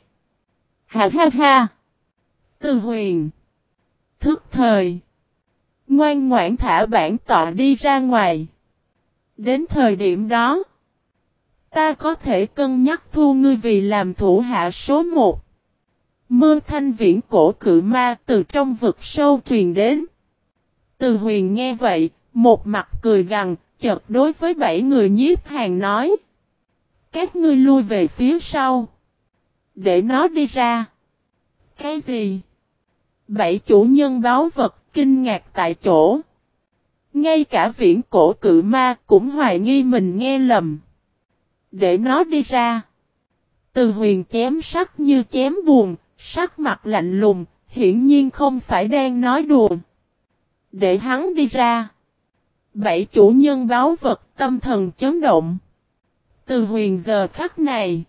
Ha ha ha. Từ Huyền. Thức thời. Ngoan ngoãn thả bản tọa đi ra ngoài. Đến thời điểm đó, ta có thể cân nhắc thu ngươi vì làm thủ hạ số một. Mơ thanh viễn cổ cự ma từ trong vực sâu truyền đến. Từ Huyền nghe vậy, một mặt cười gằn, chợt đối với bảy người nhiếp hàng nói. Các ngươi lui về phía sau. Để nó đi ra. Cái gì? Bảy chủ nhân báo vật kinh ngạc tại chỗ. Ngay cả viễn cổ cự ma cũng hoài nghi mình nghe lầm. Để nó đi ra. Từ Huyền chém sắc như chém buồn, sắc mặt lạnh lùng, hiển nhiên không phải đang nói đùa. Để hắn đi ra. Bảy chủ nhân báo vật tâm thần chấn động. Từ Huyền giờ khắc này.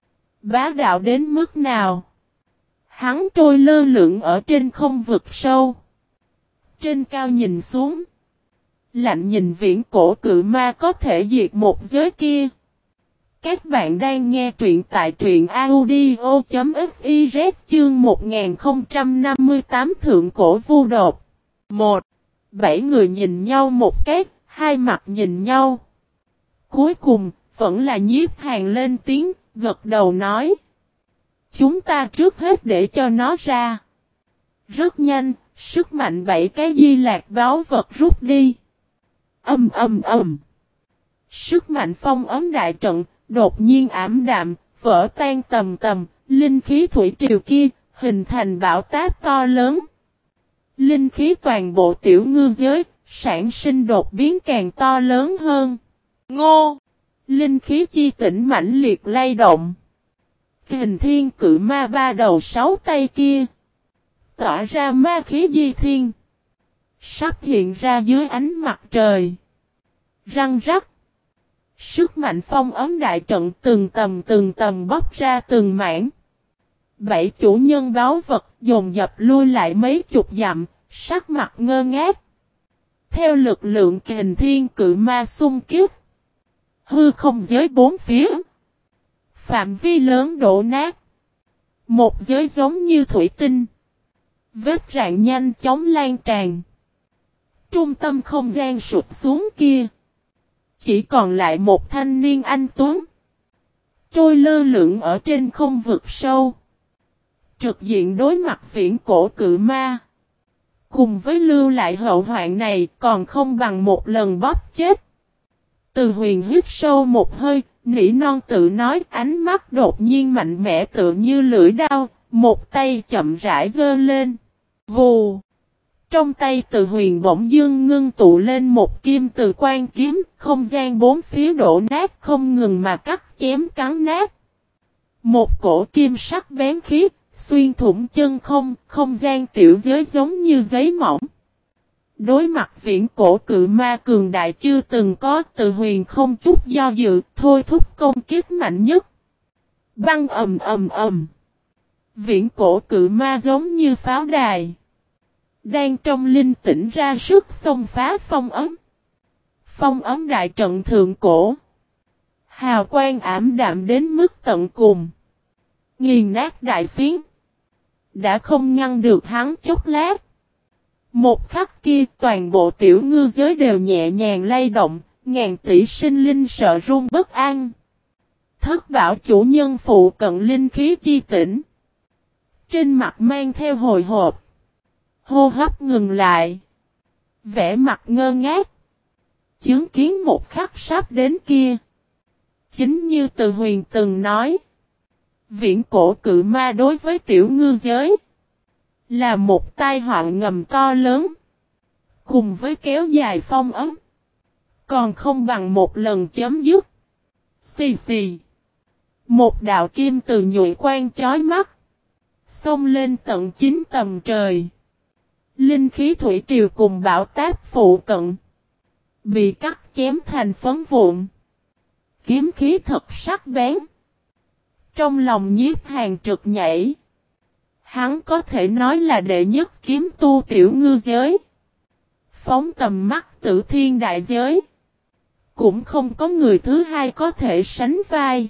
Bá đạo đến mức nào? Hắn trôi lơ lửng ở trên không vực sâu. Trên cao nhìn xuống. Lạnh nhìn viễn cổ cự ma có thể diệt một giới kia. Các bạn đang nghe truyện tại truyện audio.fiz chương một nghìn không trăm năm mươi tám Thượng Cổ Vu Đột. một. Bảy người nhìn nhau một cái, hai mặt nhìn nhau. Cuối cùng, vẫn là Nhiếp Hàn lên tiếng, gật đầu nói. Chúng ta trước hết để cho nó ra. Rất nhanh, sức mạnh bảy cái di lạc báo vật rút đi. Âm âm âm. Sức mạnh phong ấm đại trận, đột nhiên ảm đạm, vỡ tan tầm tầm, linh khí thủy triều kia, hình thành bão táp to lớn. Linh khí toàn bộ tiểu ngư giới, sản sinh đột biến càng to lớn hơn. Ngô! Linh khí chi tỉnh mãnh liệt lay động. Kình thiên cự ma ba đầu sáu tay kia. Tỏa ra ma khí di thiên. Sắp hiện ra dưới ánh mặt trời. Răng rắc. Sức mạnh phong ấm đại trận từng tầm từng tầm bóc ra từng mảng. Bảy chủ nhân báo vật dồn dập lui lại mấy chục dặm, sắc mặt ngơ ngác. Theo lực lượng kình thiên cự ma xung kích. Hư không giới bốn phía. Phạm vi lớn đổ nát. Một giới giống như thủy tinh. Vết rạn nhanh chóng lan tràn. Trung tâm không gian sụp xuống kia. Chỉ còn lại một thanh niên anh tuấn. Trôi lơ lửng ở trên không vực sâu. Trực diện đối mặt viễn cổ cự ma. Cùng với lưu lại hậu hoạn này còn không bằng một lần bóp chết. Từ Huyền hít sâu một hơi, nỉ non tự nói, ánh mắt đột nhiên mạnh mẽ tựa như lưỡi đao, một tay chậm rãi giơ lên. Vù! Trong tay Từ Huyền bỗng dưng ngưng tụ lên một kim từ quan kiếm, không gian bốn phía đổ nát không ngừng mà cắt chém cắn nát. Một cổ kim sắc bén khí, xuyên thủng chân không, không gian tiểu giới giống như giấy mỏng. Đối mặt viễn cổ cự ma cường đại chưa từng có, Từ Huyền không chút do dự, thôi thúc công kích mạnh nhất. Băng ầm ầm ầm. Viễn cổ cự ma giống như pháo đài. Đang trong linh tĩnh ra sức xông phá phong ấm. Phong ấm đại trận thượng cổ. Hào quang ảm đạm đến mức tận cùng. Nghiền nát đại phiến. Đã không ngăn được hắn chốc lát. Một khắc kia toàn bộ tiểu ngư giới đều nhẹ nhàng lay động, ngàn tỷ sinh linh sợ run bất an. Thất bảo chủ nhân phụ cận linh khí chi tỉnh. Trên mặt mang theo hồi hộp. Hô hấp ngừng lại. Vẻ mặt ngơ ngác. Chứng kiến một khắc sắp đến kia. Chính như Từ Huyền từng nói. Viễn cổ cự ma đối với tiểu ngư giới. Là một tai họa ngầm to lớn. Cùng với kéo dài phong ấm. Còn không bằng một lần chấm dứt. Xì xì. Một đạo kim từ nhụy quang chói mắt. Xông lên tận chín tầm trời. Linh khí thủy triều cùng bão táp phụ cận. Bị cắt chém thành phấn vụn. Kiếm khí thật sắc bén. Trong lòng Nhiếp Hàn trực nhảy. Hắn có thể nói là đệ nhất kiếm tu tiểu ngư giới. Phóng tầm mắt Tử Thiên đại giới. Cũng không có người thứ hai có thể sánh vai.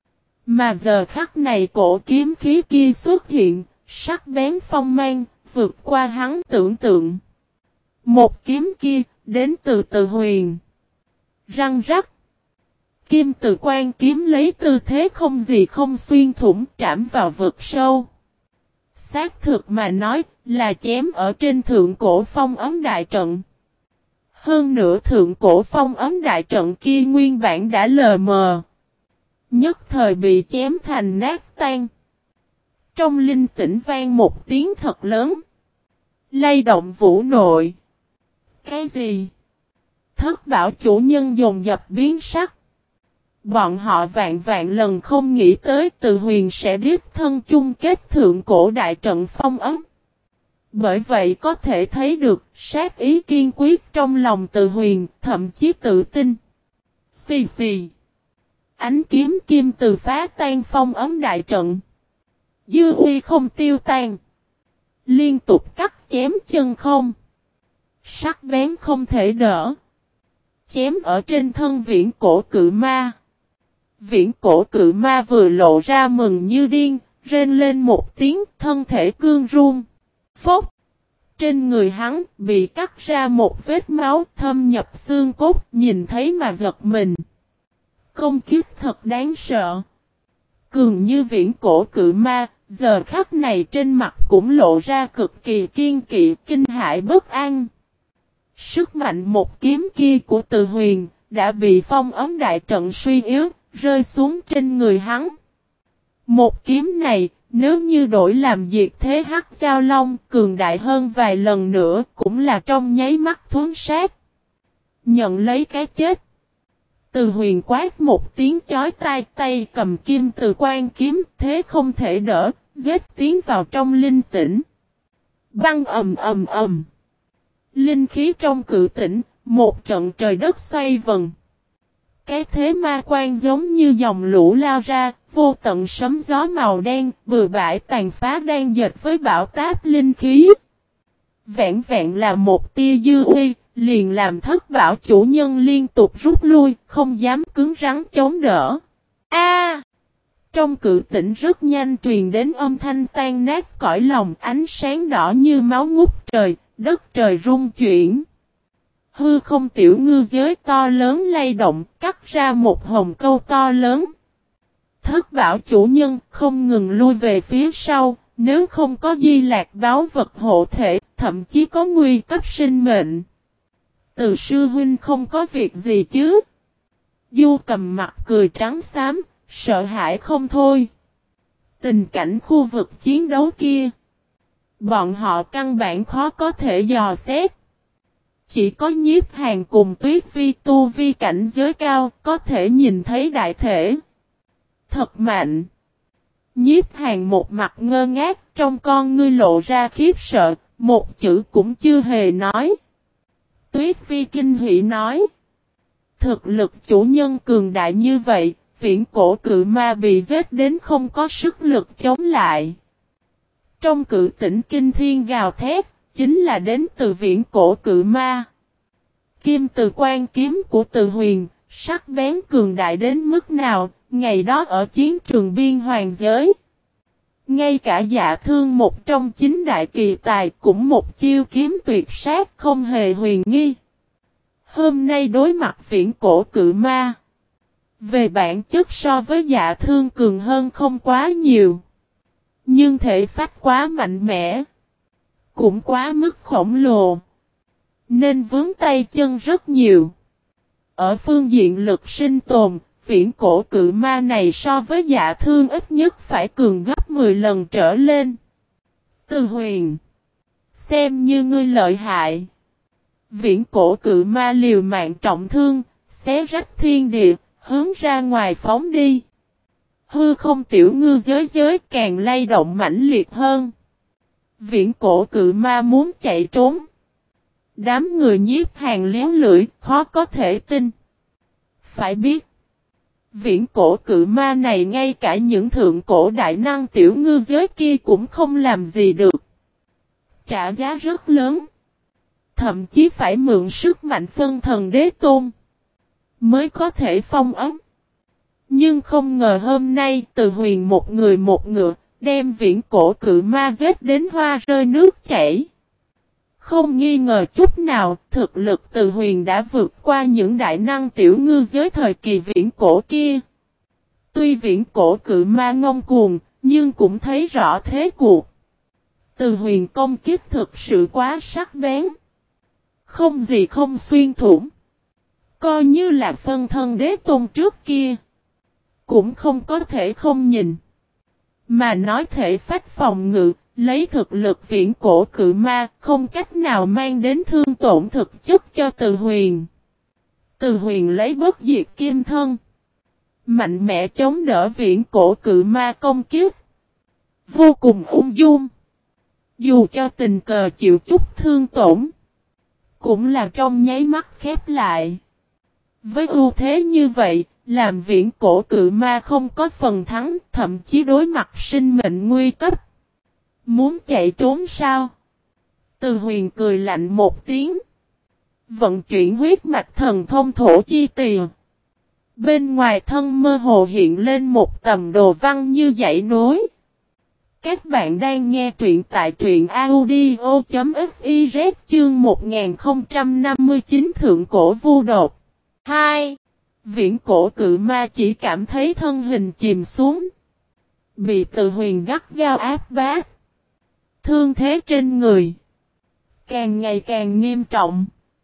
Mà giờ khắc này cổ kiếm khí kia xuất hiện, sắc bén phong mang, vượt qua hắn tưởng tượng. Một kiếm kia, đến từ Từ Huyền. Răng rắc. Kim từ quan kiếm lấy tư thế không gì không xuyên thủng trảm vào vực sâu. Xác thực mà nói là chém ở trên thượng cổ phong ấm đại trận. Hơn nữa thượng cổ phong ấm đại trận kia nguyên bản đã lờ mờ. Nhất thời bị chém thành nát tan. Trong linh tĩnh vang một tiếng thật lớn. Lay động vũ nội. Cái gì? Thất bảo chủ nhân dồn dập biến sắc. Bọn họ vạn vạn lần không nghĩ tới Từ Huyền sẽ đích thân chung kết thượng cổ đại trận phong ấm. Bởi vậy có thể thấy được sát ý kiên quyết trong lòng Từ Huyền, thậm chí tự tin. Xì xì. Ánh kiếm kim từ phá tan phong ấm đại trận. Dư uy không tiêu tan. Liên tục cắt chém chân không. Sắc bén không thể đỡ. chém ở trên thân viễn cổ cự ma. Viễn cổ cự ma vừa lộ ra mừng như điên, rên lên một tiếng, thân thể cương run. Phốc! Trên người hắn bị cắt ra một vết máu thâm nhập xương cốt, nhìn thấy mà giật mình. Công kiếp thật đáng sợ. Cường như viễn cổ cự ma, giờ khắc này trên mặt cũng lộ ra cực kỳ kiên kỵ, kinh hãi bất an. Sức mạnh một kiếm kia của Từ Huyền đã bị phong ấn đại trận suy yếu, rơi xuống trên người hắn. Một kiếm này, nếu như đổi làm diệt thế hắc giao long, cường đại hơn vài lần nữa, cũng là trong nháy mắt thuấn sát. Nhận lấy cái chết. Từ Huyền quát một tiếng chói tai, tay cầm kim từ quan kiếm, thế không thể đỡ, giết tiến vào trong linh tĩnh. Băng ầm ầm ầm. Linh khí trong cự tĩnh, một trận trời đất xoay vần. Cái thế ma quan giống như dòng lũ lao ra, vô tận sấm gió màu đen, bừa bãi tàn phá đang dệt với bão táp linh khí. Vẹn vẹn là một tia dư uy, liền làm thất bảo chủ nhân liên tục rút lui, không dám cứng rắn chống đỡ. A! Trong cự tĩnh rất nhanh truyền đến âm thanh tan nát cõi lòng, ánh sáng đỏ như máu ngút trời, đất trời rung chuyển. Hư không tiểu ngư giới to lớn lay động, cắt ra một hồng câu to lớn. Thất bảo chủ nhân không ngừng lui về phía sau, nếu không có di lạc báo vật hộ thể, thậm chí có nguy cấp sinh mệnh. Từ sư huynh không có việc gì chứ? Du cầm mặt cười trắng xám, sợ hãi không thôi. Tình cảnh khu vực chiến đấu kia, bọn họ căn bản khó có thể dò xét. Chỉ có Nhiếp Hàn cùng Tuyết Vi tu vi cảnh giới cao, có thể nhìn thấy đại thể. Thật mạnh. Nhiếp Hàn một mặt ngơ ngác, trong con ngươi lộ ra khiếp sợ, một chữ cũng chưa hề nói. Tuyết Vi kinh hỉ nói. Thực lực chủ nhân cường đại như vậy, viễn cổ cự ma bị giết đến không có sức lực chống lại. Trong cự tỉnh kinh thiên gào thét, chính là đến từ viễn cổ cự ma. Kim từ quan kiếm của Từ Huyền, sắc bén cường đại đến mức nào, ngày đó ở chiến trường biên hoàng giới. Ngay cả Dạ Thương một trong chín đại kỳ tài cũng một chiêu kiếm tuyệt sát không hề huyền nghi. Hôm nay đối mặt viễn cổ cự ma. Về bản chất so với Dạ Thương cường hơn không quá nhiều. Nhưng thể phách quá mạnh mẽ. Cũng quá mức khổng lồ. Nên vướng tay chân rất nhiều. Ở phương diện lực sinh tồn, viễn cổ cự ma này so với Dạ Thương ít nhất phải cường gấp mười lần trở lên. Từ Huyền, xem như ngươi lợi hại. Viễn cổ cự ma liều mạng trọng thương, xé rách thiên địa, hướng ra ngoài phóng đi. Hư không tiểu ngư giới giới càng lay động mãnh liệt hơn. Viễn cổ cự ma muốn chạy trốn. Đám người Nhiếp Hàn liếu lưỡi, khó có thể tin. Phải biết, viễn cổ cự ma này ngay cả những thượng cổ đại năng tiểu ngư giới kia cũng không làm gì được. Trả giá rất lớn. Thậm chí phải mượn sức mạnh phân thần đế tôn mới có thể phong ấm. Nhưng không ngờ hôm nay Từ Huyền một người một ngựa, đem viễn cổ cự ma giết đến hoa rơi nước chảy. Không nghi ngờ chút nào, thực lực Từ Huyền đã vượt qua những đại năng tiểu ngư giới thời kỳ viễn cổ kia. Tuy viễn cổ cự ma ngông cuồng, nhưng cũng thấy rõ thế cuộc. Từ Huyền công kiếp thực sự quá sắc bén. Không gì không xuyên thủng. Coi như là phân thân đế tôn trước kia. Cũng không có thể không nhìn. Mà nói thể phách phòng ngự, lấy thực lực viễn cổ cự ma, không cách nào mang đến thương tổn thực chất cho Từ Huyền. Từ Huyền lấy bất diệt kim thân. Mạnh mẽ chống đỡ viễn cổ cự ma công kiếp. Vô cùng ung dung. Dù cho tình cờ chịu chút thương tổn. Cũng là trong nháy mắt khép lại. Với ưu thế như vậy, làm viễn cổ cự ma không có phần thắng, thậm chí đối mặt sinh mệnh nguy cấp. Muốn chạy trốn sao? Từ Huyền cười lạnh một tiếng. vận chuyển huyết mạch thần thông thổ chi tỳ. Bên ngoài thân mơ hồ hiện lên một tầm đồ văn như dãy núi. Các bạn đang nghe truyện tại truyện audio.fiz chương một nghìn không trăm năm mươi chín Thượng Cổ Vu Đột. hai. Viễn cổ cự ma chỉ cảm thấy thân hình chìm xuống. Bị Từ Huyền gắt gao áp bách. Thương thế trên người càng ngày càng nghiêm trọng.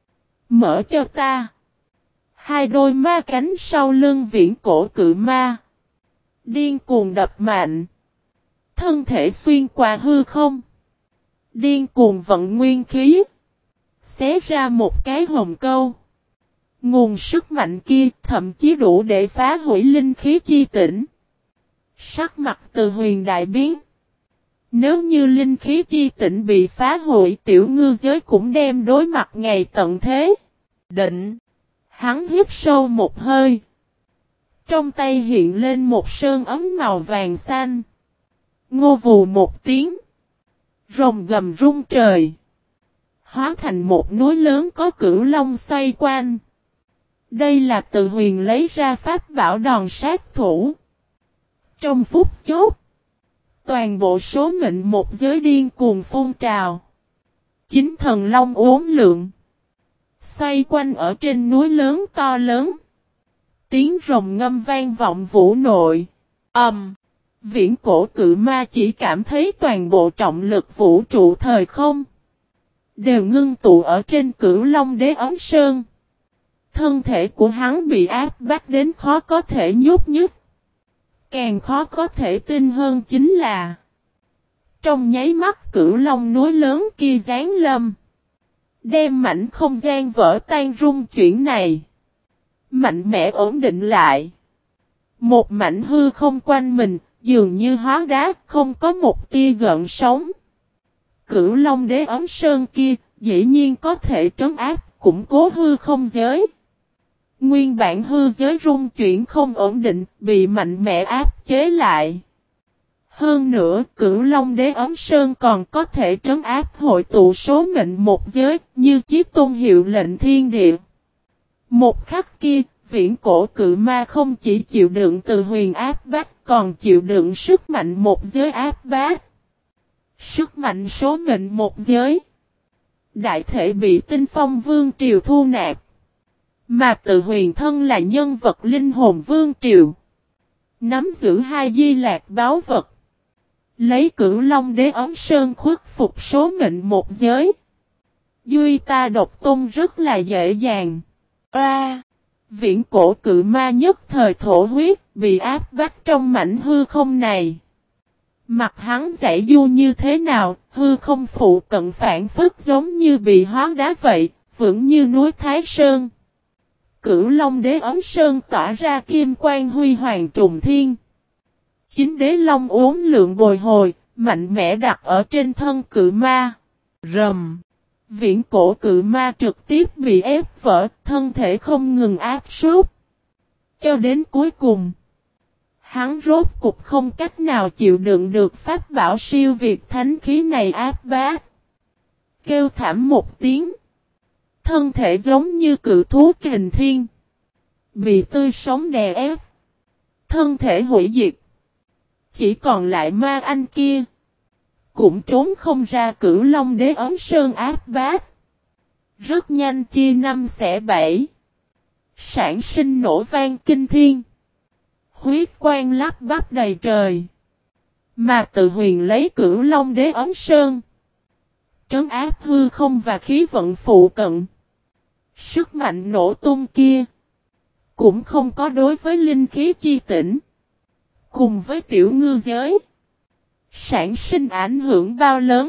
Mở cho ta. Hai đôi ma cánh sau lưng viễn cổ cự ma điên cuồng đập mạnh. Thân thể xuyên qua hư không. Điên cuồng vận nguyên khí. Xé ra một cái hồng câu. Nguồn sức mạnh kia thậm chí đủ để phá hủy linh khí chi tỉnh. Sắc mặt Từ Huyền đại biến. Nếu như linh khí chi tỉnh bị phá hủy, tiểu ngư giới cũng đem đối mặt ngày tận thế. Định. Hắn hít sâu một hơi. Trong tay hiện lên một sơn ấm màu vàng xanh. Ngô vù một tiếng. Rồng gầm rung trời. Hóa thành một núi lớn có cửu long xoay quanh. Đây là Từ Huyền lấy ra pháp bảo đòn sát thủ. Trong phút chốc. Toàn bộ số mệnh một giới điên cuồng phun trào. Chính thần long uốn lượn. Xoay quanh ở trên núi lớn to lớn. Tiếng rồng ngâm vang vọng vũ nội. Ầm. Um, viễn cổ cự ma chỉ cảm thấy toàn bộ trọng lực vũ trụ thời không. Đều ngưng tụ ở trên cửu long đế ấm sơn. Thân thể của hắn bị áp bách đến khó có thể nhúc nhích. Càng khó có thể tin hơn chính là trong nháy mắt cửu long núi lớn kia giáng lâm. Đem mảnh không gian vỡ tan rung chuyển này. Mạnh mẽ ổn định lại. Một mảnh hư không quanh mình, dường như hóa đá, không có một tia gợn sóng. Cửu long đế ấm sơn kia, dĩ nhiên có thể trấn áp, củng cố hư không giới. Nguyên bản hư giới rung chuyển không ổn định, bị mạnh mẽ áp chế lại. Hơn nữa, cửu long đế ấm sơn còn có thể trấn áp hội tụ số mệnh một giới, như chiếc tôn hiệu lệnh thiên địa. Một khắc kia, viễn cổ cự ma không chỉ chịu đựng Từ Huyền áp bách, còn chịu đựng sức mạnh một giới áp bách. Sức mạnh số mệnh một giới. Đại thể bị Tinh Phong Vương Triều thu nạp. Mà Từ Huyền thân là nhân vật linh hồn Vương Triều. Nắm giữ hai di lạc báo vật. Lấy cửu long đế ấm sơn khuất phục số mệnh một giới. Duy ta độc tôn rất là dễ dàng. A. À, viễn cổ cự ma nhất thời thổ huyết, bị áp bách trong mảnh hư không này. Mặt hắn giải du như thế nào, hư không phụ cận phản phất giống như bị hóa đá vậy, vững như núi Thái Sơn. Cửu long đế ấm sơn tỏa ra kim quang huy hoàng trùng thiên. Chính đế long uốn lượn bồi hồi, mạnh mẽ đặt ở trên thân cự ma. Rầm. Viễn cổ cự ma trực tiếp bị ép vỡ, thân thể không ngừng áp sút. Cho đến cuối cùng, hắn rốt cục không cách nào chịu đựng được pháp bảo siêu việt thánh khí này áp bách. Kêu thảm một tiếng. Thân thể giống như cự thú kình thiên. Bị tươi sống đè ép. Thân thể hủy diệt. Chỉ còn lại ma anh kia. Cũng trốn không ra cửu long đế ấm sơn áp bách. Rất nhanh chia năm xẻ bảy. Sản sinh nổ vang kinh thiên. Huyết quang lắp bắp đầy trời. Mà Từ Huyền lấy cửu long đế ấm sơn. Trấn áp hư không và khí vận phụ cận. Sức mạnh nổ tung kia. Cũng không có đối với linh khí chi tỉnh. Cùng với tiểu ngư giới. Sản sinh ảnh hưởng bao lớn.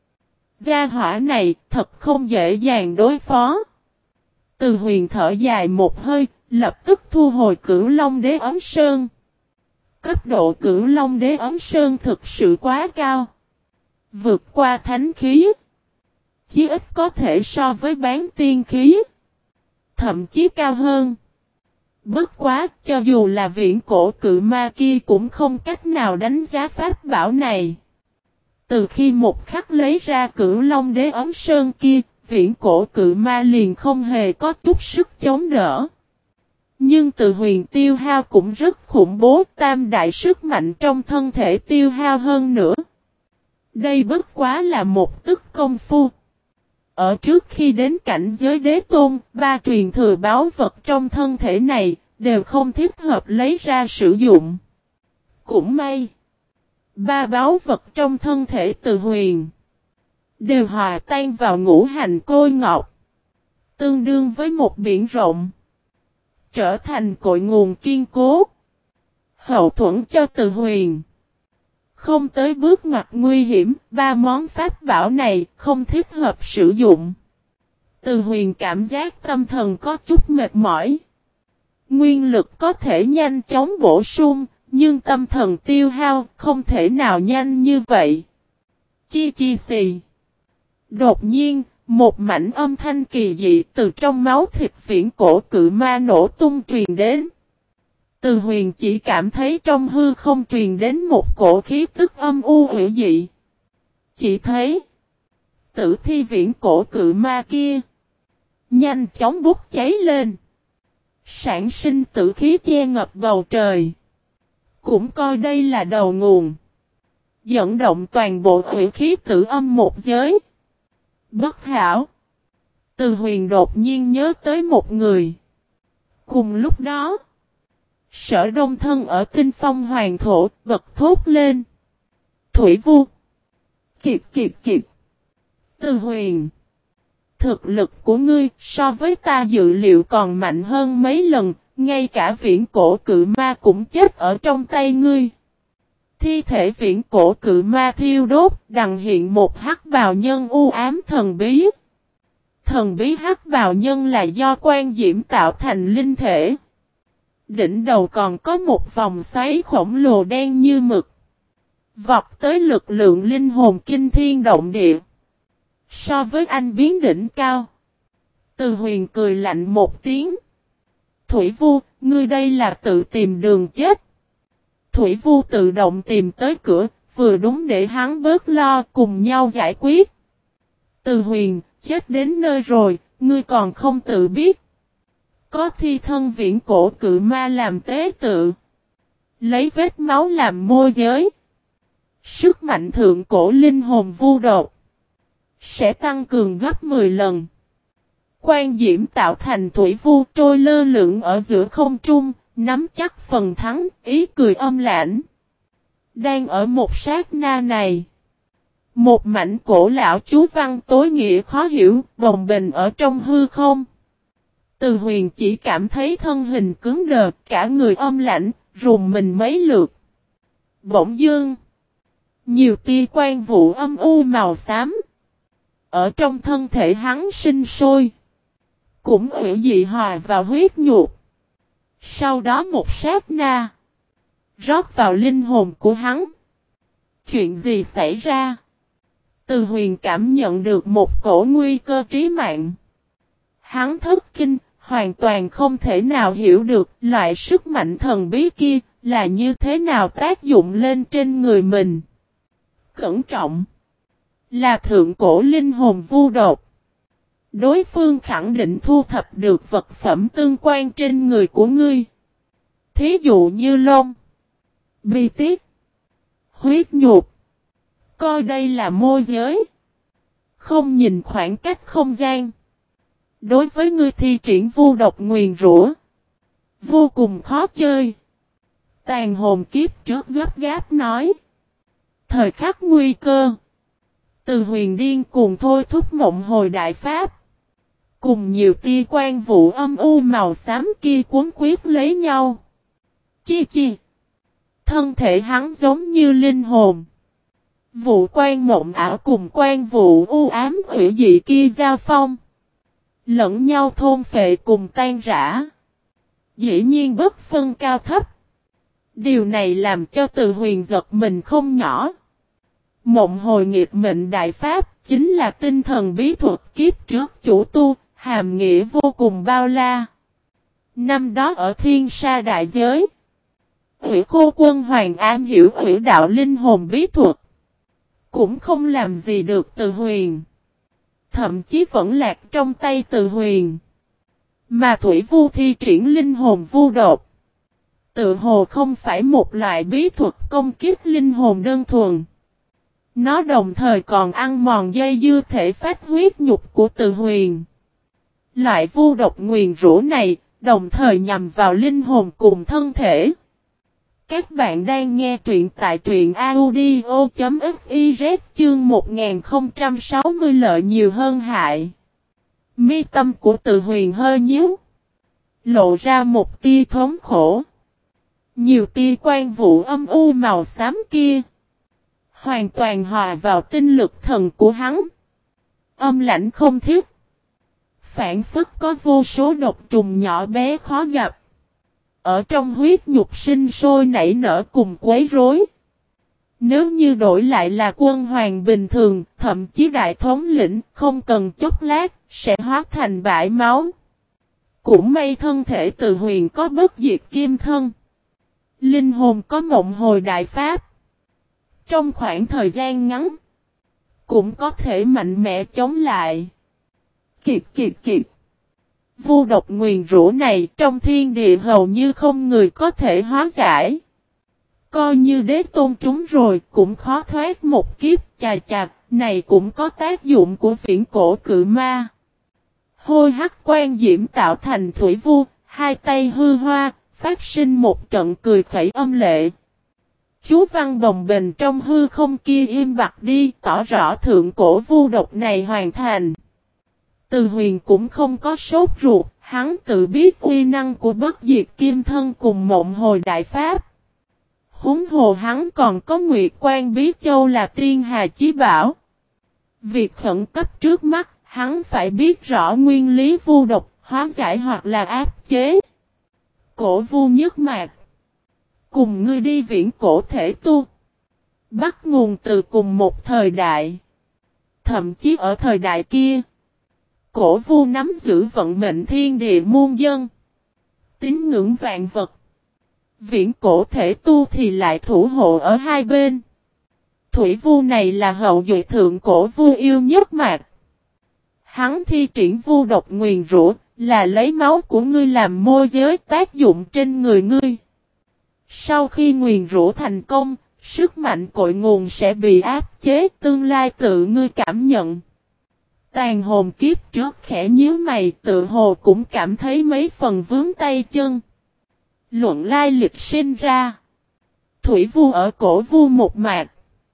Gia hỏa này thật không dễ dàng đối phó. Từ Huyền thở dài một hơi, lập tức thu hồi cửu long đế ấm sơn. Cấp độ cửu long đế ấm sơn thực sự quá cao. Vượt qua thánh khí. Chí ít có thể so với bán tiên khí. Thậm chí cao hơn. Bất quá, cho dù là viễn cổ cự ma kia cũng không cách nào đánh giá pháp bảo này. Từ khi một khắc lấy ra cửu long đế ấm sơn kia, viễn cổ cự ma liền không hề có chút sức chống đỡ. Nhưng Từ Huyền tiêu hao cũng rất khủng bố, tam đại sức mạnh trong thân thể tiêu hao hơn nữa. Đây bất quá là một tức công phu. Ở trước khi đến cảnh giới đế tôn, ba truyền thừa báu vật trong thân thể này đều không thích hợp lấy ra sử dụng. Cũng may, ba báu vật trong thân thể Từ Huyền đều hòa tan vào ngũ hành côi ngọc, tương đương với một biển rộng, trở thành cội nguồn kiên cố, hậu thuẫn cho Từ Huyền. Không tới bước ngoặt nguy hiểm, ba món pháp bảo này không thích hợp sử dụng. Từ Huyền cảm giác tâm thần có chút mệt mỏi. Nguyên lực có thể nhanh chóng bổ sung, nhưng tâm thần tiêu hao không thể nào nhanh như vậy. Chi chi xì. Đột nhiên, một mảnh âm thanh kỳ dị từ trong máu thịt viễn cổ cự ma nổ tung truyền đến. Từ Huyền chỉ cảm thấy trong hư không truyền đến một cổ khí tức âm u hủy dị. Chỉ thấy tử thi viễn cổ cự ma kia nhanh chóng bốc cháy lên, sản sinh tử khí che ngập bầu trời. Cũng coi đây là đầu nguồn, dẫn động toàn bộ hủy khí tử âm một giới. Bất hảo. Từ Huyền đột nhiên nhớ tới một người. Cùng lúc đó, Sở Đông Thân ở Tinh Phong Hoàng Thổ bật thốt lên. Thủy Vu. Kiệt kiệt kiệt. Từ Huyền, thực lực của ngươi so với ta dự liệu còn mạnh hơn mấy lần, ngay cả viễn cổ cự ma cũng chết ở trong tay ngươi. Thi thể viễn cổ cự ma thiêu đốt, đằng hiện một hắc bào nhân u ám thần bí. Thần bí hắc bào nhân là do quan diễm tạo thành linh thể. Đỉnh đầu còn có một vòng xoáy khổng lồ đen như mực, vọt tới lực lượng linh hồn kinh thiên động địa. So với anh biến đỉnh cao. Từ Huyền cười lạnh một tiếng. Thủy Vu, ngươi đây là tự tìm đường chết. Thủy Vu tự động tìm tới cửa, vừa đúng để hắn bớt lo, cùng nhau giải quyết. Từ Huyền, chết đến nơi rồi, ngươi còn không tự biết. Có thi thân viễn cổ cự ma làm tế tự, lấy vết máu làm môi giới. Sức mạnh thượng cổ linh hồn vu đột sẽ tăng cường gấp mười lần. Quan diễm tạo thành thủy vu trôi lơ lửng ở giữa không trung, nắm chắc phần thắng, ý cười âm lãnh. Đang ở một sát na này, một mảnh cổ lão chú văn tối nghĩa khó hiểu, bồng bềnh ở trong hư không. Từ Huyền chỉ cảm thấy thân hình cứng đờ, cả người âm lạnh, rùng mình mấy lượt. Bỗng dưng, nhiều tia quan vụ âm u màu xám ở trong thân thể hắn sinh sôi, cũng hủy dị hòa vào huyết nhục. Sau đó một sát na, rót vào linh hồn của hắn. Chuyện gì xảy ra? Từ Huyền cảm nhận được một cổ nguy cơ trí mạng. Hắn thất kinh, hoàn toàn không thể nào hiểu được loại sức mạnh thần bí kia là như thế nào tác dụng lên trên người mình. Cẩn trọng, là thượng cổ linh hồn vu đột. Đối phương khẳng định thu thập được vật phẩm tương quan trên người của ngươi. Thí dụ như lông, bi tiết, huyết nhục. Coi đây là môi giới. Không nhìn khoảng cách không gian. Đối với ngươi thi triển vu độc nguyền rủa, vô cùng khó chơi. Tàn hồn kiếp trước gấp gáp nói. Thời khắc nguy cơ, Từ Huyền điên cuồng thôi thúc mộng hồi đại pháp. Cùng nhiều tia quan vụ âm u màu xám kia cuốn quyết lấy nhau. Chi chi. Thân thể hắn giống như linh hồn. Vụ quan mộng ảo cùng quan vụ u ám hủy dị kia giao phong. Lẫn nhau thôn phệ cùng tan rã. Dĩ nhiên bất phân cao thấp. Điều này làm cho Từ Huyền giật mình không nhỏ. Mộng hồi nghiệp mệnh đại pháp chính là tinh thần bí thuật kiếp trước chủ tu, hàm nghĩa vô cùng bao la. Năm đó ở Thiên Sa đại giới, Hủy Khô Quân Hoàng am hiểu hủy đạo linh hồn bí thuật, cũng không làm gì được Từ Huyền. thậm chí vẫn lạc trong tay Từ Huyền. Mà Thủy Vu thi triển linh hồn vu đột. Tự hồ không phải một loại bí thuật công kích linh hồn đơn thuần. Nó đồng thời còn ăn mòn dây dưa thể phách huyết nhục của Từ Huyền. Loại vu độc nguyền rủa này, đồng thời nhằm vào linh hồn cùng thân thể. Các bạn đang nghe truyện tại truyện audio.fiz chương một nghìn không trăm sáu mươi lợi nhiều hơn hại. Mi tâm của Từ Huyền hơi nhíu. Lộ ra một tia thống khổ. Nhiều tia quan vụ âm u màu xám kia. Hoàn toàn hòa vào tinh lực thần của hắn. Âm lãnh không thiết. Phản phất có vô số độc trùng nhỏ bé khó gặp. Ở trong huyết nhục sinh sôi nảy nở cùng quấy rối. Nếu như đổi lại là quân hoàng bình thường, thậm chí đại thống lĩnh, không cần chốc lát, sẽ hóa thành bãi máu. Cũng may thân thể Từ Huyền có bất diệt kim thân. Linh hồn có mộng hồi đại pháp. Trong khoảng thời gian ngắn, cũng có thể mạnh mẽ chống lại. Kiệt kiệt kiệt. Vu độc nguyền rủa này trong thiên địa hầu như không người có thể hóa giải. Coi như đế tôn trúng rồi cũng khó thoát một kiếp. Chà chà, này cũng có tác dụng của viễn cổ cự ma. Hôi hắc quan diễm tạo thành thủy vu, hai tay hư hoa, phát sinh một trận cười khẩy âm lệ. Chú văn bồng bềnh trong hư không kia im bặt đi, tỏ rõ thượng cổ vu độc này hoàn thành. Từ Huyền cũng không có sốt ruột, hắn tự biết uy năng của bất diệt kim thân cùng mộng hồi đại pháp. Huống hồ hắn còn có Nguyệt Quan Bí Châu là tiên hà chí bảo. Việc khẩn cấp trước mắt, hắn phải biết rõ nguyên lý vu độc, hóa giải hoặc là áp chế. Cổ vu nhất mạc. Cùng ngươi đi viễn cổ thể tu. Bắt nguồn từ cùng một thời đại. Thậm chí ở thời đại kia. Cổ vu nắm giữ vận mệnh thiên địa muôn dân. Tín ngưỡng vạn vật. Viễn cổ thể tu thì lại thủ hộ ở hai bên. Thủy vu này là hậu duệ thượng cổ vu yêu nhất mạc. Hắn thi triển vu độc nguyền rủa là lấy máu của ngươi làm môi giới tác dụng trên người ngươi. Sau khi nguyền rủa thành công, sức mạnh cội nguồn sẽ bị áp chế, tương lai tự ngươi cảm nhận. Tàn hồn kiếp trước khẽ nhíu mày, tự hồ cũng cảm thấy mấy phần vướng tay chân. Luận lai lịch sinh ra. Thủy vu ở cổ vu một mạc.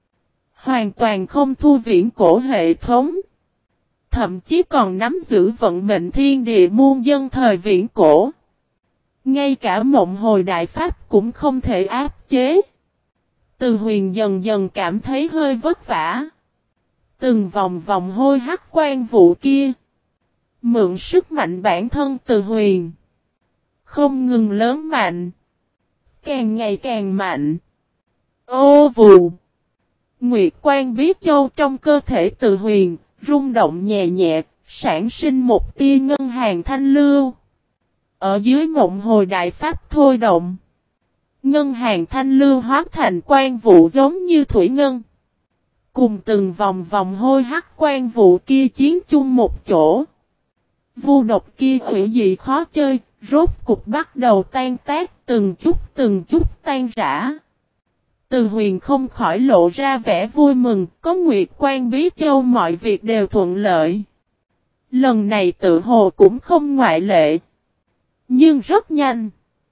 Hoàn toàn không thu viễn cổ hệ thống. Thậm chí còn nắm giữ vận mệnh thiên địa muôn dân thời viễn cổ. Ngay cả mộng hồi đại pháp cũng không thể áp chế. Từ Huyền dần dần cảm thấy hơi vất vả. Từng vòng vòng hôi hắc quan vụ kia. Mượn sức mạnh bản thân Từ Huyền. Không ngừng lớn mạnh. Càng ngày càng mạnh. Ô vù. Nguyệt Quan Bí Châu trong cơ thể Từ Huyền, rung động nhẹ nhẹ, sản sinh một tia ngân hàng thanh lưu. Ở dưới mộng hồi đại pháp thôi động. Ngân hàng thanh lưu hóa thành quan vụ giống như thủy ngân. Cùng từng vòng vòng hôi hắc quan vụ kia chiến chung một chỗ. Vu độc kia hủy dị khó chơi, rốt cục bắt đầu tan tác từng chút từng chút tan rã. Từ Huyền không khỏi lộ ra vẻ vui mừng, có Nguyệt Quan Bí Châu mọi việc đều thuận lợi. Lần này tự hồ cũng không ngoại lệ. Nhưng rất nhanh.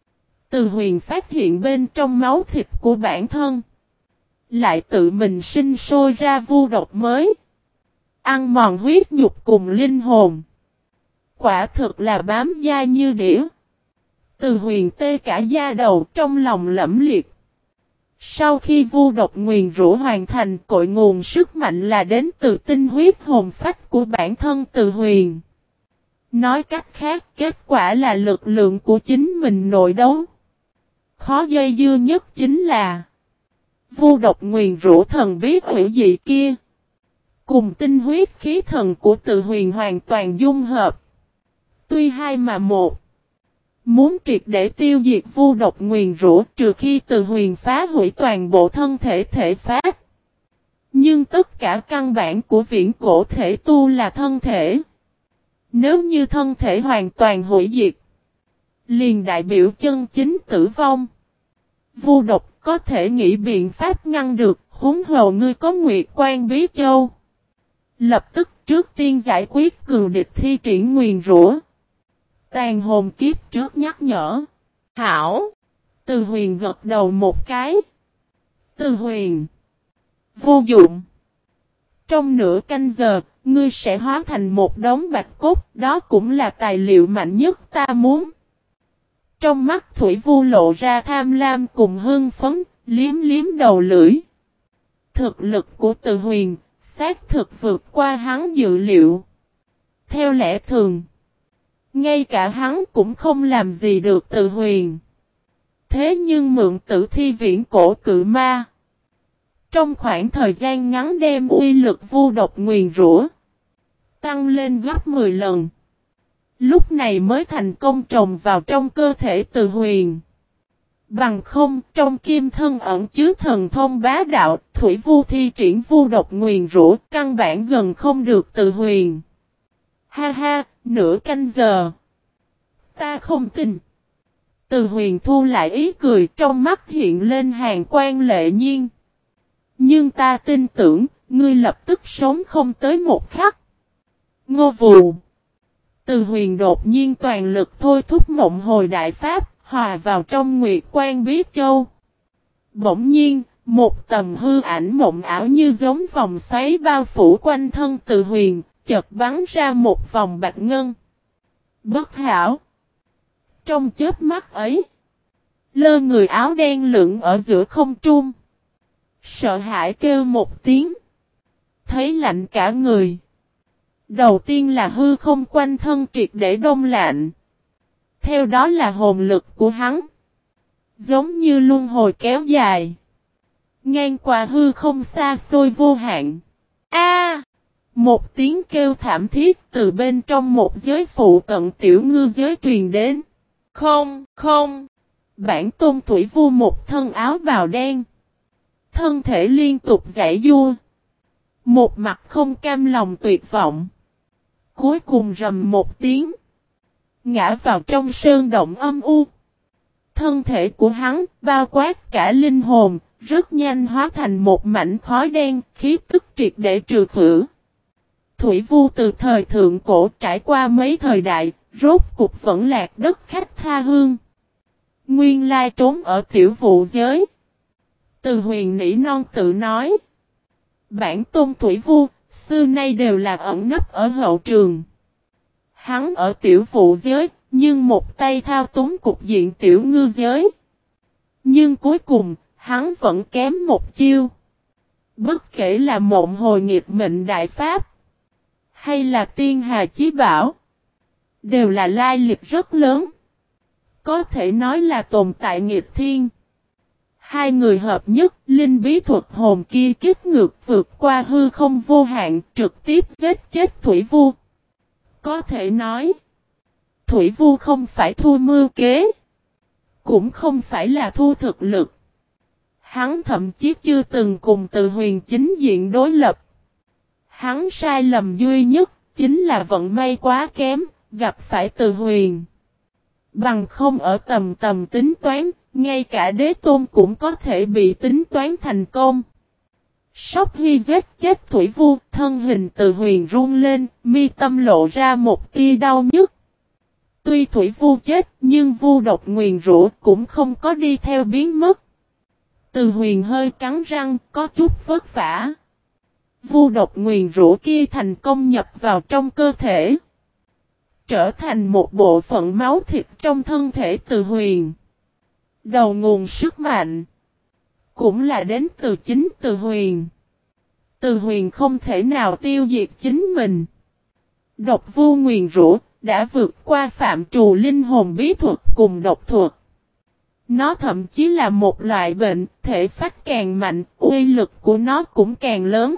Từ Huyền phát hiện bên trong máu thịt của bản thân. Lại tự mình sinh sôi ra vu độc mới. Ăn mòn huyết nhục cùng linh hồn. Quả thực là bám da như đĩa. Từ Huyền tê cả da đầu trong lòng lẫm liệt. Sau khi vu độc nguyền rủa hoàn thành, cội nguồn sức mạnh là đến từ tinh huyết hồn phách của bản thân Từ Huyền. Nói cách khác, kết quả là lực lượng của chính mình nội đấu. Khó dây dưa nhất chính là vu độc nguyền rủa thần bí hủy dị kia. Cùng tinh huyết khí thần của Từ Huyền hoàn toàn dung hợp. Tuy hai mà một. Muốn triệt để tiêu diệt vu độc nguyền rủa trừ khi Từ Huyền phá hủy toàn bộ thân thể thể phát. Nhưng tất cả căn bản của viễn cổ thể tu là thân thể. Nếu như thân thể hoàn toàn hủy diệt, liền đại biểu chân chính tử vong. Vu độc có thể nghĩ biện pháp ngăn được, huống hồ ngươi có Nguyệt Quan Bí Châu. Lập tức trước tiên giải quyết cường địch thi triển nguyền rủa. Tàn hồn kiếp trước nhắc nhở. Hảo. Từ Huyền gật đầu một cái. Từ Huyền. Vô dụng. Trong nửa canh giờ, ngươi sẽ hóa thành một đống bạch cốt, đó cũng là tài liệu mạnh nhất ta muốn. Trong mắt Thủy Vu lộ ra tham lam cùng hưng phấn, liếm liếm đầu lưỡi. Thực lực của Từ Huyền, xác thực vượt qua hắn dự liệu. Theo lẽ thường, ngay cả hắn cũng không làm gì được Từ Huyền. Thế nhưng mượn tử thi viễn cổ cự ma. Trong khoảng thời gian ngắn đem uy lực vu độc nguyền rủa tăng lên gấp mười lần. Lúc này mới thành công trồng vào trong cơ thể Từ Huyền. Bằng không, trong kim thân ẩn chứa thần thông bá đạo, Thủy Vu thi triển vu độc nguyền rủa căn bản gần không được Từ Huyền. Ha ha, nửa canh giờ. Ta không tin. Từ Huyền thu lại ý cười, trong mắt hiện lên hàn quan lệ nhiên. Nhưng ta tin tưởng, ngươi lập tức sống không tới một khắc. Ngô Vù. Từ Huyền đột nhiên toàn lực thôi thúc mộng hồi đại pháp, hòa vào trong Nguyệt Quan Bí Châu. Bỗng nhiên, một tầm hư ảnh mộng ảo như giống vòng xoáy bao phủ quanh thân Từ Huyền, chợt bắn ra một vòng bạch ngân. Bất hảo. Trong chớp mắt ấy, lơ người áo đen lửng ở giữa không trung. Sợ hãi kêu một tiếng. Thấy lạnh cả người. Đầu tiên là hư không quanh thân triệt để đông lạnh. Theo đó là hồn lực của hắn. Giống như luân hồi kéo dài. Ngang qua hư không xa xôi vô hạn. A! Một tiếng kêu thảm thiết từ bên trong một giới phụ cận tiểu ngư giới truyền đến. Không, không. Bản tôn Thủy Vu một thân áo bào đen. Thân thể liên tục giãy giụa. Một mặt không cam lòng tuyệt vọng. Cuối cùng rầm một tiếng. Ngã vào trong sơn động âm u. Thân thể của hắn bao quát cả linh hồn. Rất nhanh hóa thành một mảnh khói đen. Khí tức triệt để trừ khử. Thủy Vu từ thời thượng cổ trải qua mấy thời đại. Rốt cục vẫn lạc đất khách tha hương. Nguyên lai trốn ở tiểu vụ giới. Từ Huyền nỉ non tự nói. Bản tôn Thủy Vu, xưa nay đều là ẩn nấp ở hậu trường. Hắn ở tiểu vụ giới, nhưng một tay thao túng cục diện tiểu ngư giới. Nhưng cuối cùng, hắn vẫn kém một chiêu. Bất kể là mộng hồi nghịch mệnh đại pháp, hay là tiên hà chí bảo, đều là lai lịch rất lớn. Có thể nói là tồn tại nghịch thiên. Hai người hợp nhất, linh bí thuật hồn kia kích ngược vượt qua hư không vô hạn, trực tiếp giết chết Thủy Vu. Có thể nói, Thủy Vu không phải thua mưu kế, cũng không phải là thua thực lực. Hắn thậm chí chưa từng cùng Từ Huyền chính diện đối lập. Hắn sai lầm duy nhất, chính là vận may quá kém, gặp phải Từ Huyền. Bằng không ở tầm tầm tính toán, ngay cả đế tôn cũng có thể bị tính toán thành công. Sóc Hy giết chết Thủy Vu, thân hình Từ Huyền run lên, mi tâm lộ ra một tia đau nhức. Tuy Thủy Vu chết, nhưng vu độc nguyền rủa cũng không có đi theo biến mất. Từ Huyền hơi cắn răng, có chút vất vả. Vu độc nguyền rủa kia thành công nhập vào trong cơ thể. Trở thành một bộ phận máu thịt trong thân thể Từ Huyền. Đầu nguồn sức mạnh cũng là đến từ chính Từ Huyền. Từ Huyền không thể nào tiêu diệt chính mình. Độc vu nguyền rủa đã vượt qua phạm trù linh hồn bí thuật cùng độc thuật. Nó thậm chí là một loại bệnh, thể phách càng mạnh, uy lực của nó cũng càng lớn.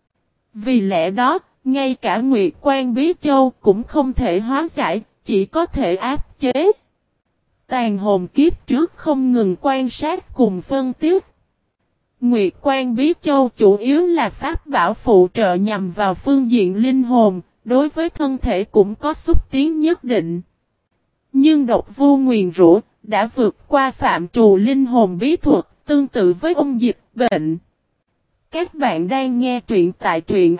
Vì lẽ đó, ngay cả Nguyệt Quan Bí Châu cũng không thể hóa giải, chỉ có thể áp chế. Tàn hồn kiếp trước không ngừng quan sát cùng phân tích. Nguyệt Quan Bí Châu chủ yếu là pháp bảo phụ trợ nhằm vào phương diện linh hồn, đối với thân thể cũng có xúc tiến nhất định. Nhưng độc vu nguyền rủa đã vượt qua phạm trù linh hồn bí thuật, tương tự với ung dịch bệnh. Các bạn đang nghe truyện tại truyện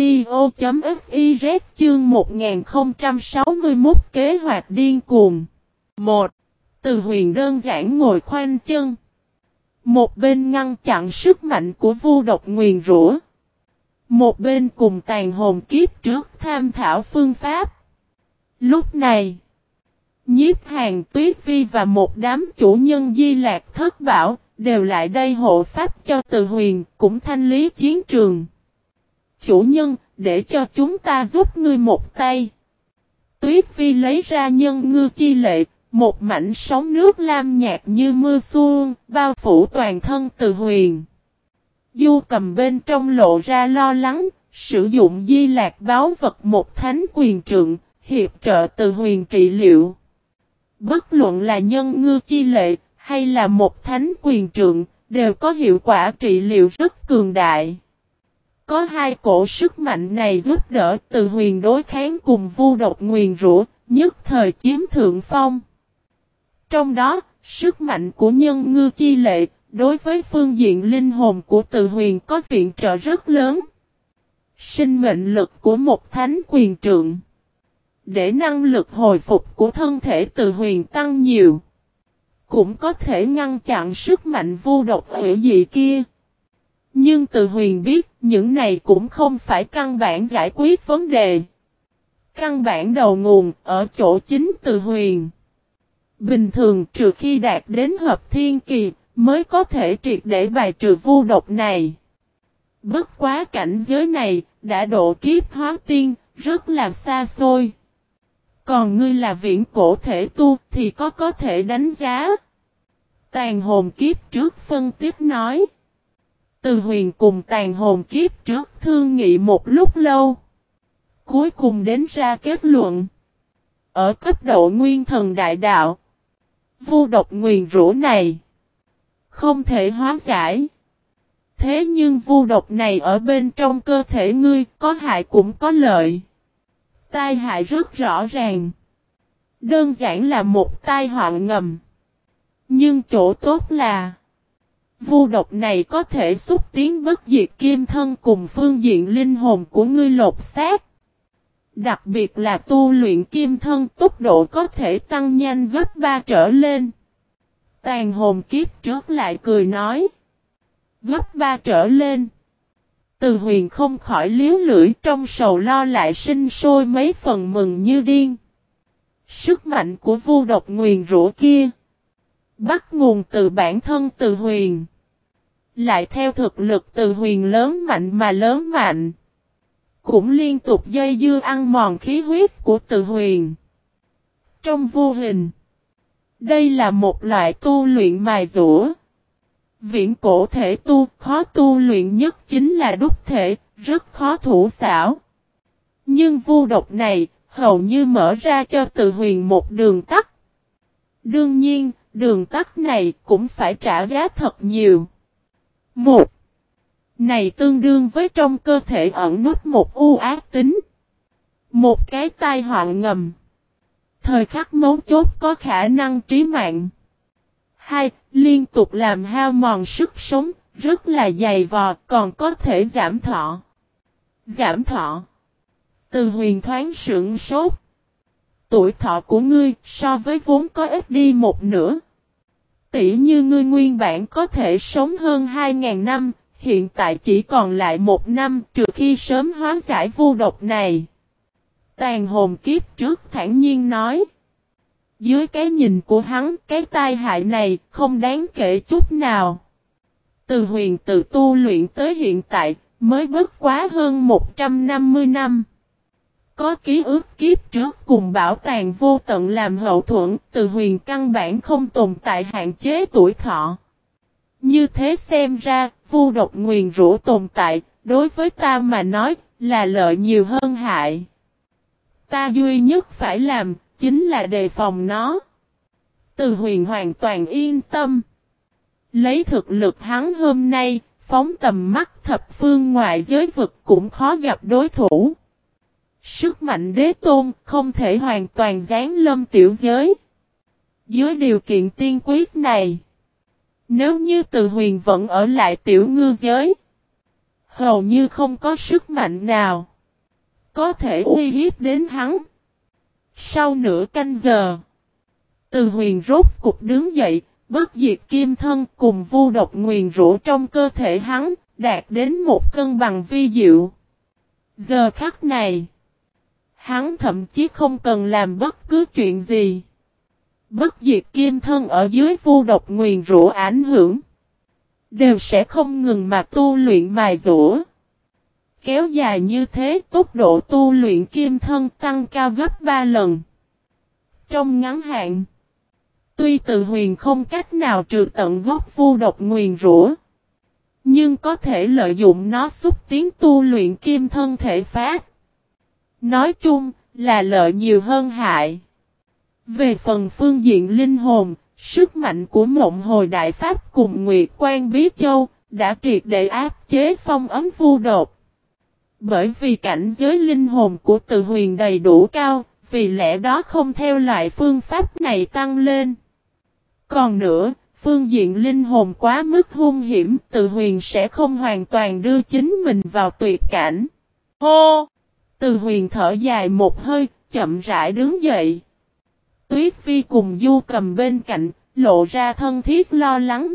audio.fiz chương một nghìn không trăm sáu mươi mốt kế hoạch điên cuồng. một. Từ Huyền đơn giản ngồi khoanh chân. Một bên ngăn chặn sức mạnh của vu độc nguyền rủa. Một bên cùng tàn hồn kiếp trước tham thảo phương pháp. Lúc này, Nhiếp Hàn, Tuyết Vi và một đám chủ nhân Di Lạc Thất Bảo đều lại đây hộ pháp cho Từ Huyền, cũng thanh lý chiến trường. Chủ nhân, để cho chúng ta giúp ngươi một tay. Tuyết Vi lấy ra nhân ngư chi lệ, một mảnh sóng nước lam nhạt như mưa xuân, bao phủ toàn thân Từ Huyền. Du Cầm bên trong lộ ra lo lắng, sử dụng Di Lạc báo vật một thánh quyền trượng, hiệp trợ Từ Huyền trị liệu. Bất luận là nhân ngư chi lệ, hay là một thánh quyền trượng, đều có hiệu quả trị liệu rất cường đại. Có hai cổ sức mạnh này giúp đỡ Từ Huyền đối kháng cùng vu độc nguyền rủa, nhất thời chiếm thượng phong. Trong đó, sức mạnh của nhân ngư chi lệ, đối với phương diện linh hồn của Từ Huyền có viện trợ rất lớn. Sinh mệnh lực của một thánh quyền trượng, để năng lực hồi phục của thân thể Từ Huyền tăng nhiều, cũng có thể ngăn chặn sức mạnh vu độc hủy dị kia. Nhưng Từ Huyền biết những này cũng không phải căn bản giải quyết vấn đề. Căn bản đầu nguồn ở chỗ chính Từ Huyền. Bình thường trừ khi đạt đến hợp thiên kỳ mới có thể triệt để bài trừ vu độc này. Bất quá cảnh giới này đã độ kiếp hóa tiên, rất là xa xôi. Còn ngươi là viễn cổ thể tu thì có có thể đánh giá. Tàn hồn kiếp trước phân tiếp nói. Từ Huyền cùng tàn hồn kiếp trước thương nghị một lúc lâu. Cuối cùng đến ra kết luận. Ở cấp độ nguyên thần đại đạo, vu độc nguyền rủa này không thể hóa giải. Thế nhưng vu độc này ở bên trong cơ thể ngươi có hại cũng có lợi. Tai hại rất rõ ràng. Đơn giản là một tai họa ngầm. Nhưng chỗ tốt là vu độc này có thể xúc tiến bất diệt kim thân cùng phương diện linh hồn của ngươi lột xác. Đặc biệt là tu luyện kim thân tốc độ có thể tăng nhanh gấp ba trở lên. Tàn hồn kiếp trước lại cười nói. Gấp ba trở lên. Từ Huyền không khỏi liếu lưỡi, trong sầu lo lại sinh sôi mấy phần mừng như điên. Sức mạnh của vu độc nguyền rủa kia bắt nguồn từ bản thân Từ Huyền, lại theo thực lực Từ Huyền lớn mạnh mà lớn mạnh, cũng liên tục dây dưa ăn mòn khí huyết của Từ Huyền. Trong vô hình, đây là một loại tu luyện mài dũa. Viễn cổ thể tu, khó tu luyện nhất chính là đúc thể, rất khó thủ xảo. Nhưng vu độc này, hầu như mở ra cho Từ Huyền một đường tắt. Đương nhiên, đường tắt này cũng phải trả giá thật nhiều. Một, này tương đương với trong cơ thể ẩn nút một u ác tính. Một cái tai họa ngầm. Thời khắc mấu chốt có khả năng trí mạng. Hai, liên tục làm hao mòn sức sống, rất là dày vò, còn có thể giảm thọ. Giảm thọ. Từ Huyền thoáng sững sốt. Tuổi thọ của ngươi so với vốn có ít đi một nửa. Tỷ như ngươi nguyên bản có thể sống hơn hai nghìn năm, hiện tại chỉ còn lại một năm trừ khi sớm hóa giải vu độc này. Tàn hồn kiếp trước thản nhiên nói. Dưới cái nhìn của hắn, cái tai hại này không đáng kể chút nào. Từ Huyền tự tu luyện tới hiện tại, mới bất quá hơn một trăm năm mươi năm. Có ký ức kiếp trước cùng bảo tàng vô tận làm hậu thuẫn, Từ Huyền căn bản không tồn tại hạn chế tuổi thọ. Như thế xem ra, vu độc nguyền rủa tồn tại, đối với ta mà nói, là lợi nhiều hơn hại. Ta duy nhất phải làm, chính là đề phòng nó. Từ Huyền hoàn toàn yên tâm. Lấy thực lực hắn hôm nay, phóng tầm mắt thập phương ngoại giới vực cũng khó gặp đối thủ. Sức mạnh đế tôn không thể hoàn toàn giáng lâm tiểu giới. Dưới điều kiện tiên quyết này, nếu như Từ Huyền vẫn ở lại tiểu ngư giới, hầu như không có sức mạnh nào có thể uy hiếp đến hắn. Sau nửa canh giờ, Từ Huyền rốt cục đứng dậy, bất diệt kim thân cùng vu độc nguyền rủa trong cơ thể hắn, đạt đến một cân bằng vi diệu. Giờ khắc này, hắn thậm chí không cần làm bất cứ chuyện gì. Bất diệt kim thân ở dưới vu độc nguyền rủa ảnh hưởng, đều sẽ không ngừng mà tu luyện mài dũa. Kéo dài như thế, tốc độ tu luyện kim thân tăng cao gấp ba lần. Trong ngắn hạn, tuy Từ Huyền không cách nào trừ tận gốc vu độc nguyền rủa, nhưng có thể lợi dụng nó xúc tiến tu luyện kim thân thể phát. Nói chung là lợi nhiều hơn hại. Về phần phương diện linh hồn, sức mạnh của Mộng Hồi Đại Pháp cùng Nguyệt Quan Bí Châu đã triệt để áp chế phong ấm vu độc. Bởi vì cảnh giới linh hồn của Từ Huyền đầy đủ cao, vì lẽ đó không theo loại phương pháp này tăng lên. Còn nữa, phương diện linh hồn quá mức hung hiểm, Từ Huyền sẽ không hoàn toàn đưa chính mình vào tuyệt cảnh. Hô! Từ Huyền thở dài một hơi, chậm rãi đứng dậy. Tuyết Vi cùng Du Cầm bên cạnh, lộ ra thân thiết lo lắng.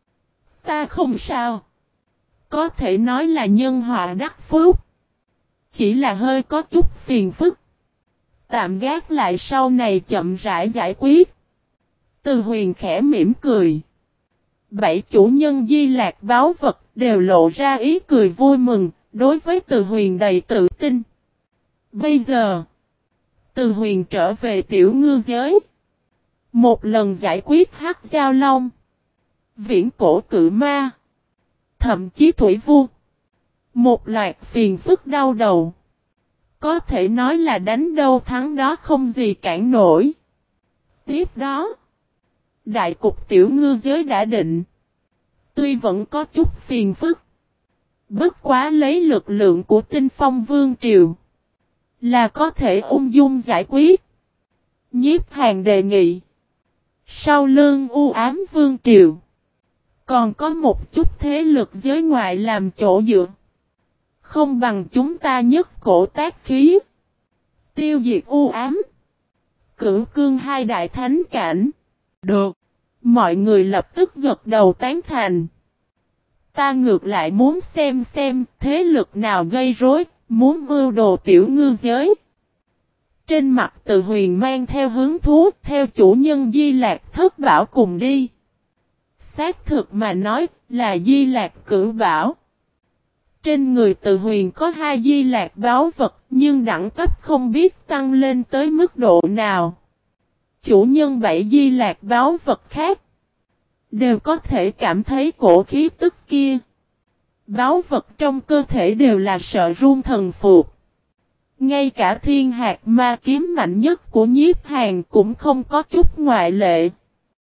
Ta không sao. Có thể nói là nhân họa đắc phúc. Chỉ là hơi có chút phiền phức. Tạm gác lại sau này chậm rãi giải quyết. Từ Huyền khẽ mỉm cười. Bảy chủ nhân di lạc báo vật đều lộ ra ý cười vui mừng, đối với Từ Huyền đầy tự tin. Bây giờ, Từ Huyền trở về tiểu ngư giới. Một lần giải quyết hắc giao long, viễn cổ cự ma, thậm chí thủy vu. Một loạt phiền phức đau đầu. Có thể nói là đánh đâu thắng đó không gì cản nổi. Tiếp đó, đại cục tiểu ngư giới đã định. Tuy vẫn có chút phiền phức, bất quá lấy lực lượng của Tinh Phong Vương Triều là có thể ung dung giải quyết. Nhiếp Hàn đề nghị, sau lưng u ám Vương Triều còn có một chút thế lực giới ngoại làm chỗ dựa. Không bằng chúng ta nhất cổ tác khí, tiêu diệt u ám, cửu cương hai đại thánh cảnh. Được. Mọi người lập tức gật đầu tán thành. Ta ngược lại muốn xem xem thế lực nào gây rối, muốn mưu đồ tiểu ngư giới. Trên mặt Từ Huyền mang theo hứng thú, theo chủ nhân Di Lạc Thất Bảo cùng đi. Xác thực mà nói là Di Lạc Cửu Bảo. Trên người Từ Huyền có hai Di Lạc báu vật, nhưng đẳng cấp không biết tăng lên tới mức độ nào. Chủ nhân bảy Di Lạc báu vật khác đều có thể cảm thấy cổ khí tức kia. Báu vật trong cơ thể đều là sợ run thần phục. Ngay cả thiên hạt ma kiếm mạnh nhất của Nhiếp Hàn cũng không có chút ngoại lệ.